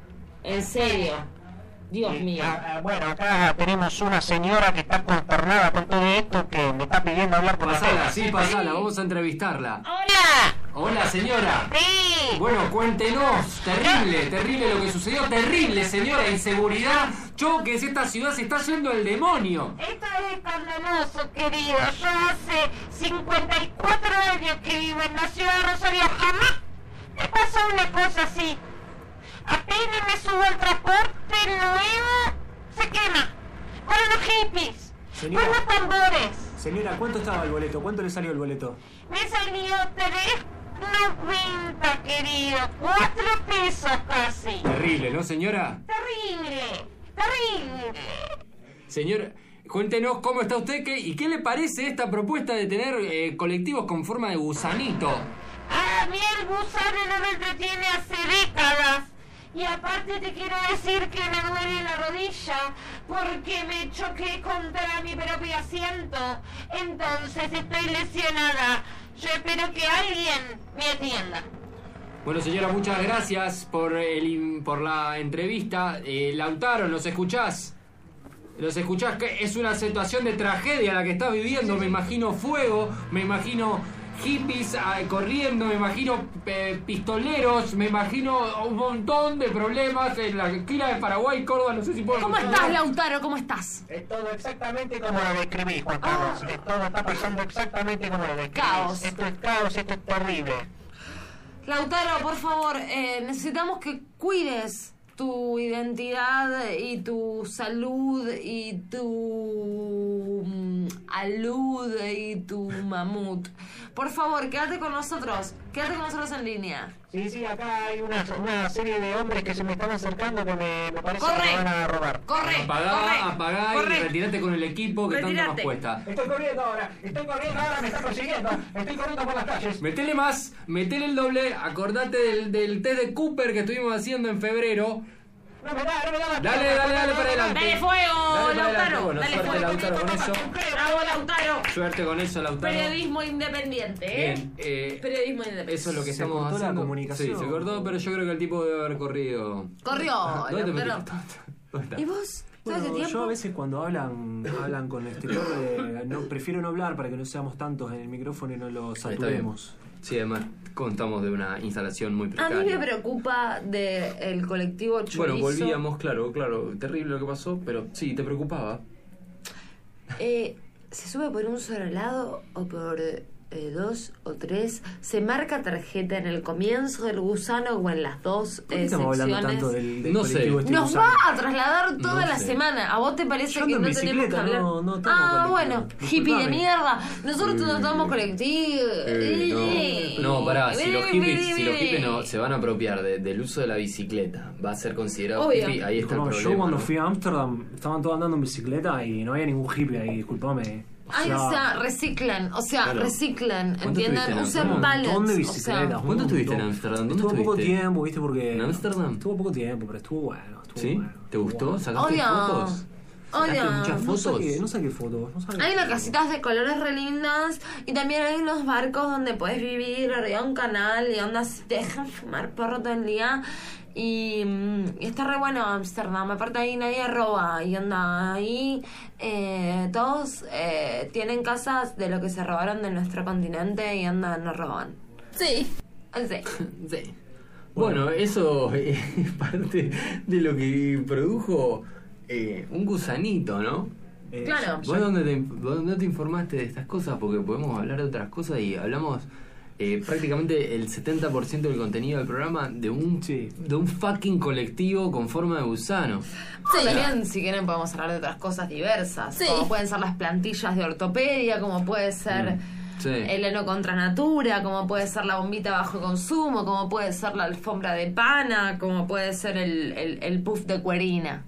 En serio. Dios mío. Bueno, acá tenemos una señora que está consternada con todo esto, que me está pidiendo hablar con Pasala, nosotros. sí, pasala, vamos a entrevistarla. ¡Hola! Hola, señora. Sí. Bueno, cuéntenos. Terrible lo que sucedió. Terrible, señora. Inseguridad, choques. Esta ciudad se está yendo el demonio. Esto es escandaloso, querido. Yo hace 54 años que vivo en la ciudad de Rosario. Jamás me pasó una cosa así. Apenas me subo al transporte nuevo, se quema. Con los hippies, con los tambores. Señora, ¿cuánto estaba el boleto? ¿Cuánto le salió el boleto? Me salió 3.90, querido. 4 pesos casi. Terrible, ¿no, señora? Terrible. Señora, cuéntenos cómo está usted y qué le parece esta propuesta de tener colectivos con forma de gusanito. A mí el gusano no me entretiene hace décadas. Y aparte te quiero decir que me duele la rodilla porque me choqué contra mi propio asiento. Entonces estoy lesionada. Yo espero que alguien me atienda. Bueno, señora, muchas gracias por la entrevista. Lautaro, ¿nos escuchás? ¿Los escuchás? Que es una situación de tragedia la que estás viviendo. Me imagino fuego, me imagino hippies corriendo, me imagino pistoleros, me imagino un montón de problemas en la esquina de Paraguay, Córdoba, no sé si puedo... ¿Cómo estás, Lautaro? ¿Cómo estás? Es todo exactamente como lo describí, Juan Carlos. Todo está pasando exactamente como lo describí. Caos. Esto es caos, esto es terrible. Lautaro, por favor, necesitamos que cuides tu identidad y tu salud y tu alud y tu mamut. Por favor, quédate con nosotros en línea. Sí, acá hay una serie de hombres que se me están acercando que me parece que me van a robar. Apagá y retirate con el equipo que tanto nos cuesta. Estoy corriendo ahora, me están persiguiendo, estoy corriendo por las calles. Metele más, metele el doble, acordate del test de Cooper que estuvimos haciendo en febrero. No me da. Dale para adelante. Dale fuego, Lautaro. Bueno, Dale suerte, fuego. Lautaro, con eso. Bravo, Lautaro. Suerte con eso, Lautaro. Periodismo independiente, Bien, periodismo independiente. eso es lo que Se estamos cortó la haciendo. comunicación. Sí, se cortó, pero yo creo que el tipo debe haber corrido. Corrió, ¿Dónde te Lautaro. metiste? ¿Dónde está? ¿Y vos? ¿Todo Bueno, ese tiempo? yo a veces cuando hablan con el exterior, prefiero no hablar para que no seamos tantos en el micrófono y no lo Está bien. saturemos. Sí, además contamos de una instalación muy A precaria. mí me preocupa del colectivo Chorizo. Bueno, volvíamos, claro, terrible lo que pasó, pero sí, te preocupaba. ¿Se sube por un solo lado o por 2 o 3? ¿Se marca tarjeta en el comienzo del gusano o en las dos ¿Por qué estamos hablando secciones? tanto del No sé. colectivo este Nos gusano? va a trasladar toda No la sé. semana. ¿A vos te parece Yo que ando no en tenemos que bicicleta, hablar? no tengo Ah, colectivo. bueno, hippie de Disculpame. mierda. Nosotros no tomamos colectivo. No, pará, si los hippies no, se van a apropiar del uso de la bicicleta, va a ser considerado Obvio. hippie, ahí está el No, problema. yo cuando ¿no? fui a Ámsterdam estaban todos andando en bicicleta y no había ningún hippie ahí, disculpame. Ay, o sea, reciclan, Claro. ¿entienden? estuviste en Usen un balance. montón de o bicicletas. sea, ¿Cuánto un estuviste en montón. Ámsterdam? ¿Dónde Estuvo poco estuviste? tiempo, ¿viste? Porque... ¿En Ámsterdam? Estuvo poco tiempo, pero estuvo bueno. ¿Sí? Bueno, ¿Te gustó? bueno. ¿Sacaste Oye, fotos? oye, ¿Sacaste muchas No fotos? saqué fotos. hay unas casitas de colores re lindas y también hay unos barcos donde puedes vivir arriba de un canal y onda te dejan fumar porro todo el día y está re bueno Amsterdam. Aparte ahí nadie roba y onda ahí todos tienen casas de lo que se robaron de nuestro continente y onda no roban. Sí. Sí. Bueno, eso es parte de lo que produjo un gusanito, ¿no? Claro. ¿Vos dónde te informaste de estas cosas? Porque podemos hablar de otras cosas y hablamos prácticamente el 70% del contenido del programa de un fucking colectivo con forma de gusano. También, si quieren, podemos hablar de otras cosas diversas. Como pueden ser las plantillas de ortopedia, como puede ser el heno contra natura, como puede ser la bombita bajo consumo, como puede ser la alfombra de pana, como puede ser el puff de cuerina.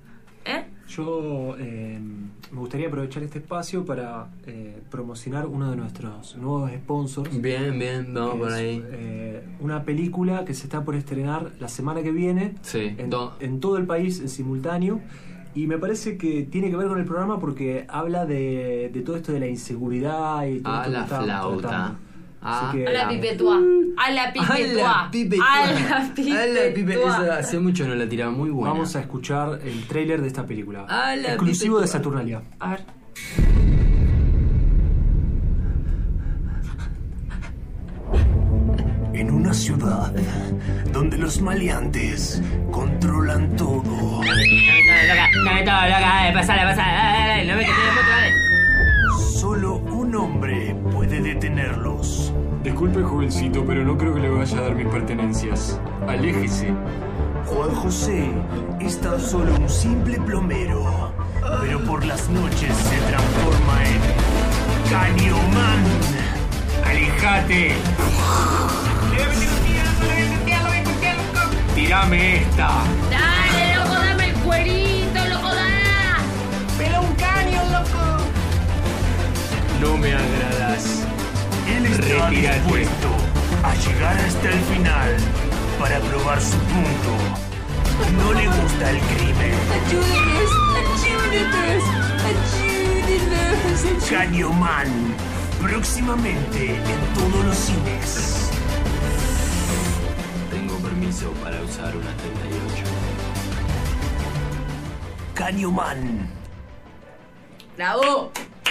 Yo me gustaría aprovechar este espacio para promocionar uno de nuestros nuevos sponsors. Bien, vamos por ahí. Una película que se está por estrenar la semana que viene en todo el país en simultáneo. Y me parece que tiene que ver con el programa porque habla de todo esto de la inseguridad y todo esto que estábamos flauta. tratando. Así que, A la pipetua. A la pipetua. Esa hace mucho no la tiraba, muy buena. Vamos a escuchar el tráiler de esta película. A la exclusivo pipetua. de Saturnalia. A ver. En una ciudad donde los maleantes controlan todo. Solo un hombre puede detenerlos. Disculpe, jovencito, pero no creo que le vaya a dar mis pertenencias. Aléjese. Juan José es tan solo un simple plomero, pero por las noches se transforma en Cañoman. ¡Alejate! ¡Tirame esta! Dale, loco, dame el cuerito, loco, da. Pela un caño, loco. No me agradas. Él está Retírate. dispuesto a llegar hasta el final para probar su punto. No le gusta el crimen. Cañoman. Próximamente en todos los cines. Tengo permiso para usar una 38. Cañoman. ¡Bravo!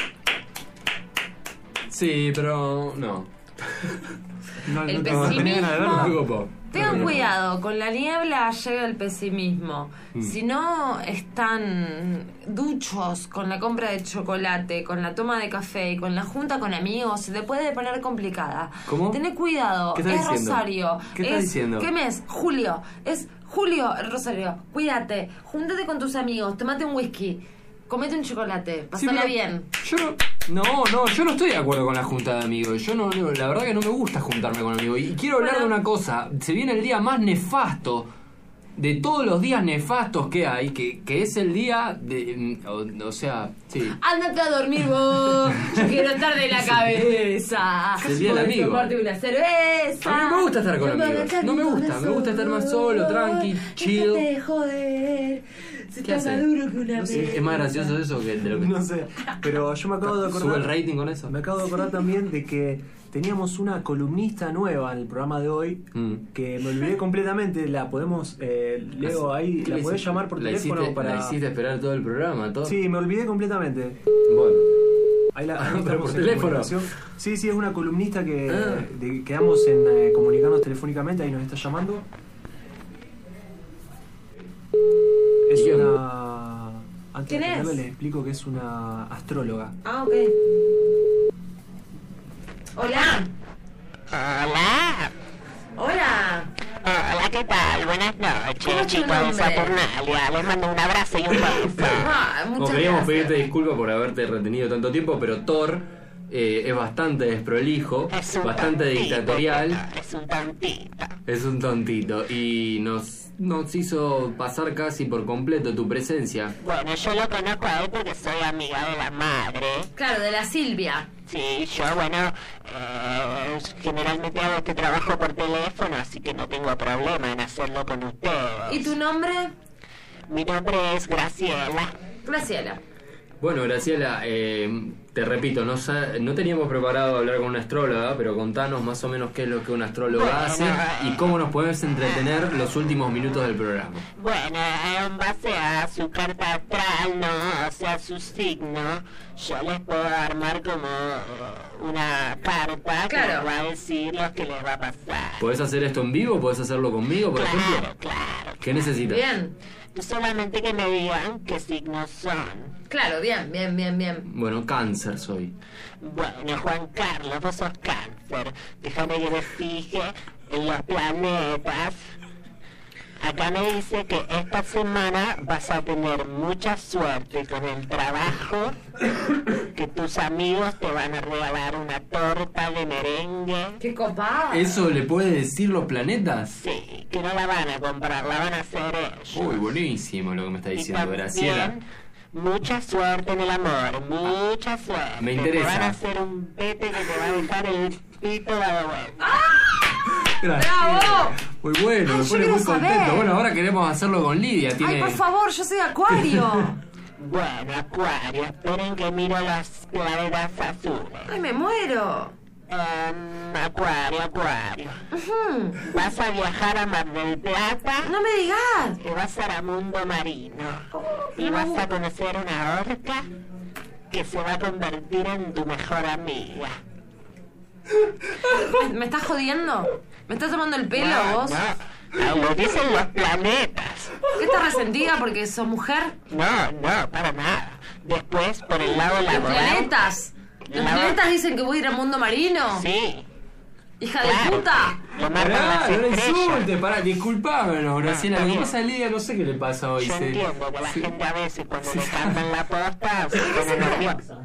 Sí, pero no. El pesimismo. Me copó. Tengan cuidado, con la niebla llega el pesimismo. Si no están duchos con la compra de chocolate, con la toma de café y con la junta con amigos, se te puede poner complicada. ¿Cómo? Tené cuidado, ¿Qué estás es diciendo? Rosario. ¿Qué estás diciendo? ¿Qué mes? Julio. Es Julio, Rosario. Cuídate, júntate con tus amigos, tomate un whisky, comete un chocolate, pasala pero bien. Yo yo no estoy de acuerdo con la junta de amigos. Yo no, la verdad que no me gusta juntarme con amigos. Y quiero hablar de una cosa. Se viene el día más nefasto de todos los días nefastos que hay, que es el día de... O sea, sí. Ándate a dormir vos, yo quiero estar de la cabeza. Es el día del amigo. Tomarte una cerveza. A mí no me gusta estar con amigos. No me gusta estar más solo, tranqui, chill. Déjate de joder. Se ¿Qué está hace? más duro que una Es más gracioso eso que de lo que... No sé, pero yo me acabo de acordar. ¿Sube el rating con eso? Me acabo de acordar también de que teníamos una columnista nueva en el programa de hoy que me olvidé completamente. La podemos, Leo, ahí, ¿la podés llamar por teléfono para...? La hiciste esperar todo el programa, todo. Sí, me olvidé completamente. Bueno. Ahí la Pero estamos por en teléfono. comunicación. Sí, es una columnista que quedamos en comunicarnos telefónicamente. Ahí nos está llamando. Es una... Antes ¿Quién de es? atenderle, les explico que es una astróloga. Ah, ok. Hola. Hola. Hola. Hola, ¿qué tal? Buenas noches, ¿Cómo es tu chicos de nombre? Saturnalia. Les mando un abrazo y un beso. Ah, No, muchas queríamos gracias. pedirte disculpas por haberte retenido tanto tiempo, pero Thor es bastante desprolijo, Es un bastante tontito, dictatorial. Es un tontito. Es un tontito y nos hizo pasar casi por completo tu presencia. Bueno, yo lo conozco a él porque soy amiga de la madre. Claro, de la Silvia. Sí, yo, bueno, generalmente hago este trabajo por teléfono, así que no tengo problema en hacerlo con ustedes. ¿Y tu nombre? Mi nombre es Graciela. Graciela. Bueno, Graciela, te repito, no teníamos preparado hablar con una astróloga, pero contanos más o menos qué es lo que una astróloga hace y cómo nos podemos entretener los últimos minutos del programa. Bueno, en base a su carta astral, ¿no? O sea, su signo, yo les puedo armar como una carta que Claro. les va a decir lo que les va a pasar. ¿Podés hacer esto en vivo? ¿Podés hacerlo conmigo, por ejemplo? Claro. ¿Qué necesitas? Bien. Solamente que me digan qué signos son. Claro, bien. Bueno, cáncer soy. Bueno, Juan Carlos, vos sos cáncer. Déjame que me fije en los planetas. Acá me dice que esta semana vas a tener mucha suerte con el trabajo, que tus amigos te van a regalar una torta de merengue. ¡Qué copada! ¿Eso le puede decir los planetas? Sí, que no la van a comprar, la van a hacer ellos. Uy, buenísimo lo que me está Y diciendo, también, Graciela. mucha suerte en el amor, mucha suerte. Me interesa. Te van a hacer un pete que te va a dejar el pito dado vuelta. ¡Bravo! Muy bueno, Ay, me yo pone quiero muy contento. saber. Bueno, ahora queremos hacerlo con Lidia. Ay, Tiene... por favor, yo soy de Acuario. Bueno, Acuario, esperen que miro las planetas azules. Ay, me muero. Acuario. Vas a viajar a Mar del Plata. No me digas. Te vas a Mundo Marino. Y vas a conocer una orca que se va a convertir en tu mejor amiga. ¿Me estás jodiendo? ¿Me estás tomando el pelo vos? No, lo dicen los planetas. ¿Qué estás resentida porque sos mujer? No, para nada. Después, por el lado ¿Los laboral... planetas? ¿Los planetas dicen que voy a ir al mundo marino? Sí. ¡Hija de puta! Pará, no le insultes, pará, disculpámonos, Graciela. Lo que pasa es Lidia, no sé qué le pasa hoy. Yo entiendo que la gente a veces cuando le cantan la posta se pone nerviosa.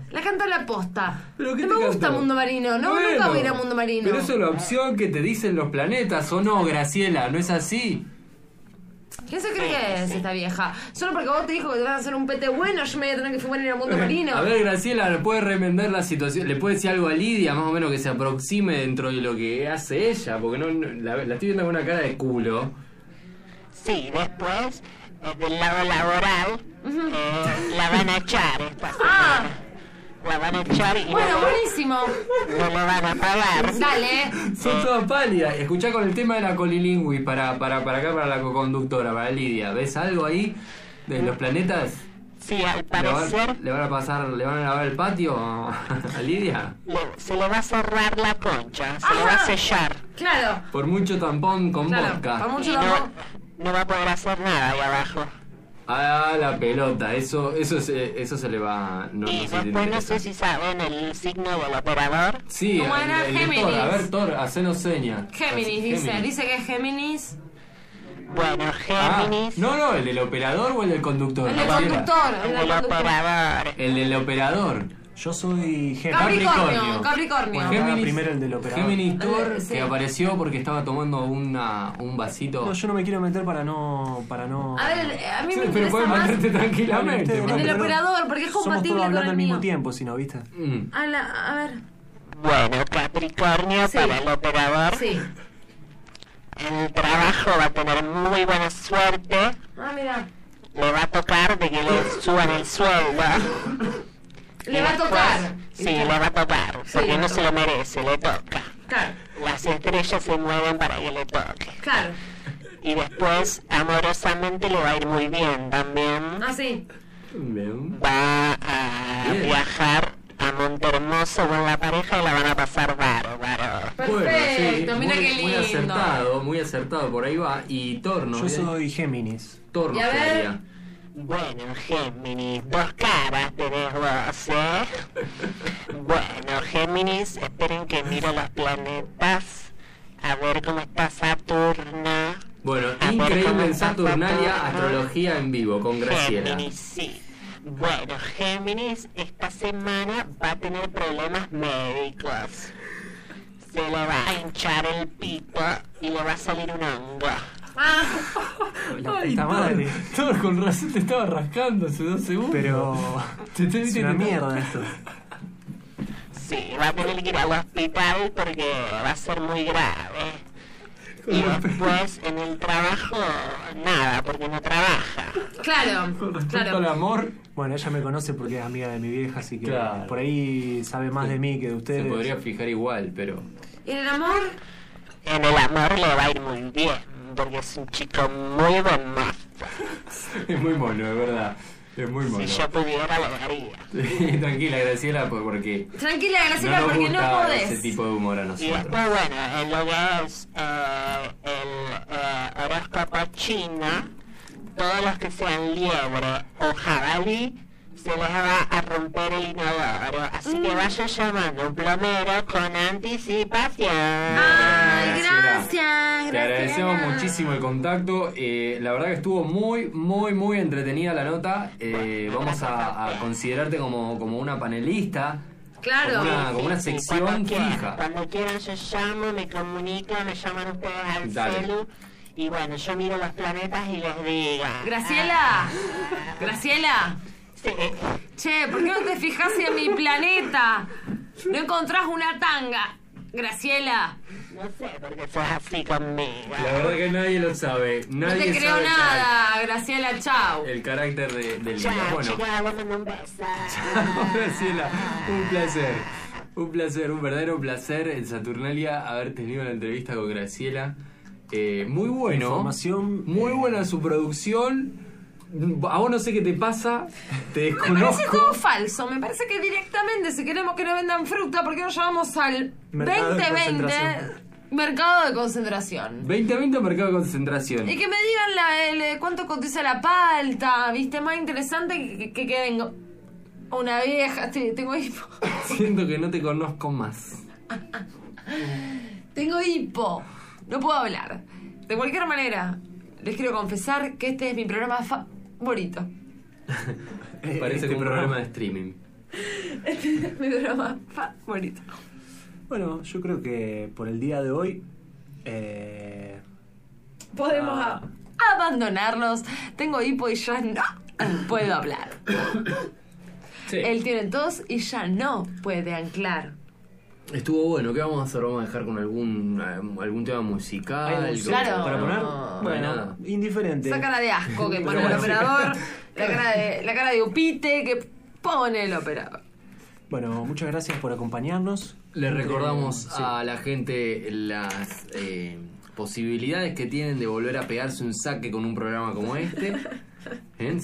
La canta la posta. ¿Pero qué no te me gusta cantó? Mundo Marino. No, Bueno, nunca voy a ir a Mundo Marino. Pero eso es la opción que te dicen los planetas, ¿o no, Graciela? ¿No es así? ¿Quién se cree que es esta vieja? Solo porque vos te dijo que te van a hacer un pete bueno, yo me voy a tener que fumar en el Mundo Marino. A ver, Graciela, ¿le puede remendar la situación? ¿Le puede decir algo a Lidia, más o menos que se aproxime dentro de lo que hace ella? Porque la estoy viendo con una cara de culo. Sí, después, del lado laboral, la van a echar esta semana. La van a echar y Bueno, buenísimo. no le van a pagar. Dale. Son todas pálidas. Escuchá con el tema de la colilingüe para acá, para la coconductora, para Lidia. ¿Ves algo ahí de los planetas? Sí, al parecer ¿Le van a lavar el patio a Lidia? se le va a cerrar la concha, se le va a sellar. Claro. Por mucho tampón con vodka. Por mucho Y tampón. no va a poder hacer nada ahí abajo. Ah, la pelota, eso se le va. No, Y no sé si después te no sé interesa. si saben el signo del operador. Sí, ¿Cómo era? el de Géminis. Thor. A ver, Thor, hacenos seña. Géminis, dice. Dice que es Géminis. Bueno, Géminis. No, ¿el del operador o el del conductor? El del Graciela. conductor. El del conductor. Operador. El del operador. Yo soy Géminis. Capricornio. Capricornio. Bueno, Géminis, primero el del operador. Géminis Thor, Sí. que apareció porque estaba tomando un vasito. No, yo no me quiero meter para no. A ver, a mí me Sí, pero interesa puedes más meterte tranquilamente. Ustedes no, el del pero no. operador, porque es Somos compatible todos con hablando el al mismo mío. tiempo, si no, ¿viste? A ver. Bueno, Capricornio Sí. para el operador. Sí. En el trabajo va a tener muy buena suerte. Ah, mira. Le va a tocar de que le suban el sueldo. Le va a tocar. Sí, le va a tocar. Sí, Porque le va no a se lo merece, le toca. Claro. Las estrellas se mueven para que le toque. Claro. Y después, amorosamente, le va a ir muy bien también. Ah, sí. Bien. Va a Bien. viajar a Montehermoso con la pareja y la van a pasar bárbaro. Perfecto, mira qué lindo. Muy acertado, por ahí va. Y Thor, ¿no? Yo soy Géminis. Thor, Y ¿no? a ver. quedaría. Bueno, Géminis, dos caras tenés vos, ¿eh? Bueno, Géminis, esperen que miro los planetas. A ver cómo está Saturno. Bueno, A ver cómo increíble en está Saturnalia, Saturno. astrología en vivo con Graciela. Géminis, sí. Bueno, Géminis esta semana va a tener problemas médicos. Se le va a hinchar el pito y le va a salir un hongo. La Ay, puta Thor, madre. Thor, con razón te estaba rascando hace 2 segundos. Pero. Es una te- mierda esto. Sí, va a tener que ir al hospital porque va a ser muy grave. Y después en el trabajo, nada, porque no trabaja. Claro. Con respecto Claro. al amor, Bueno, ella me conoce porque es amiga de mi vieja, así que Claro. por ahí sabe más de mí que de se ustedes. podría fijar igual, pero... ¿Y en el amor? En el amor le va a ir muy bien, porque es un chico muy buen mozo. Es muy mono, es verdad. Es muy mono. Si yo pudiera, lo haría. Sí, tranquila, Graciela, porque... Tranquila, Graciela, no nos porque no gusta podés. ese tipo de humor a Y nosotros. después, bueno, en lo que es el horóscopo chino, todos los que sean liebre o jabalí, se les va a romper el inodoro. Así que vaya llamando un plomero con anticipación. Ay, gracias. Te agradecemos muchísimo el contacto. La verdad que estuvo muy entretenida la nota. Vamos a considerarte como una panelista. Claro. Como una sección cuando quieran, fija. Cuando quieran yo llamo, me comunico, me llaman ustedes al Dale. celu. Y bueno, yo miro los planetas y les digo. Graciela. Sí. Che, ¿por qué no te fijas en mi planeta? No encontrás una tanga. Graciela. No sé por qué sos así conmigo. La verdad que nadie lo sabe. No Nadie te creo sabe nada, Graciela, chau. el carácter del Chao, día. Bueno, chicas, les mando un beso. Graciela, un placer, un verdadero placer en Saturnalia haber tenido la entrevista con Graciela. Muy bueno. Información. Muy buena su producción. A vos no sé qué te pasa, te Me parece todo desconozco. falso. Me parece que directamente, si queremos que nos vendan fruta, ¿por qué no llamamos al Mercado de 2020 concentración. Mercado de Concentración? 2020 mercado de concentración. Y que me digan cuánto cotiza la palta, ¿viste? Más interesante que venga una vieja. Tengo hipo. Siento que no te conozco más. Tengo hipo. No puedo hablar. De cualquier manera, les quiero confesar que este es mi programa favorito. Parece Este como un programa. programa de streaming. Este es mi drama favorito. Bueno, yo creo que por el día de hoy podemos abandonarlos. Tengo hipo y ya no puedo hablar. Sí. Él tiene tos y ya no puede anclar. Estuvo bueno. ¿Qué vamos a hacer? ¿Vamos a dejar con algún tema musical? ¿Hay música Claro. para poner? No, Bueno, nada. indiferente. Esa cara de asco que pone Pero el bueno. operador, la cara de upite que pone el operador. Bueno, muchas gracias por acompañarnos. Le recordamos Sí. a la gente las posibilidades que tienen de volver a pegarse un saque con un programa como este en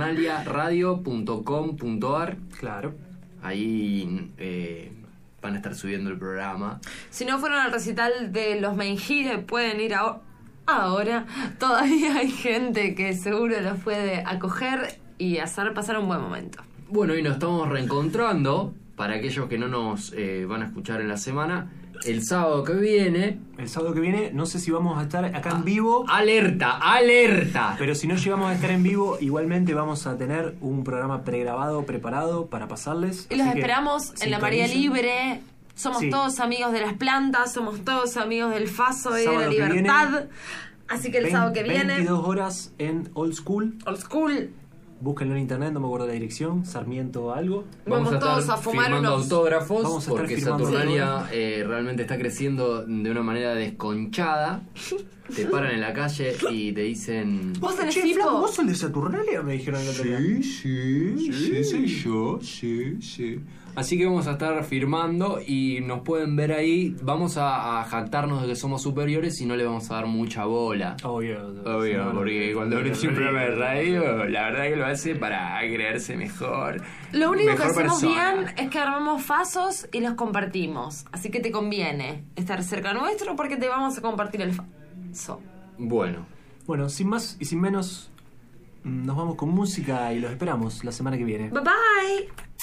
saturnaliaradio.com.ar. Claro. Ahí van a estar subiendo el programa. Si no fueron al recital de los Menjires, pueden ir ahora. Todavía hay gente que seguro los puede acoger y hacer pasar un buen momento. Bueno, y nos estamos reencontrando, para aquellos que no nos van a escuchar en la semana, el sábado que viene. El sábado que viene, no sé si vamos a estar acá en vivo. ¡Alerta! ¡Alerta! Pero si no llegamos a estar en vivo, igualmente vamos a tener un programa pregrabado, preparado para pasarles. Y los Así que esperamos en la María sintonicen. Libre. Somos Sí. todos amigos de las plantas, somos todos amigos del Faso y de la Sábado que libertad. Así que el sábado que viene, 22 horas en Old School. Old School, Búsquenlo en internet, no me acuerdo la dirección. Sarmiento algo. Vamos a todos estar a fumar firmando unos- autógrafos Vamos a estar porque firmando Saturnalia realmente está creciendo de una manera desconchada. Te paran en la calle y te dicen... ¿Vos tenés Che, hipo? Flaco, ¿vos sos el de Saturnalia? Me dijeron el otro día. sí, soy yo, sí. Así que vamos a estar firmando y nos pueden ver ahí. Vamos a jactarnos de que somos superiores y no le vamos a dar mucha bola. Obvio, Porque cuando uno hace un programa de radio, la verdad que lo hace para creerse mejor. Lo único que mejor hacemos persona. bien es que armamos fasos y los compartimos. Así que te conviene estar cerca nuestro porque te vamos a compartir el faso. Bueno. Bueno, sin más y sin menos, nos vamos con música y los esperamos la semana que viene. Bye bye.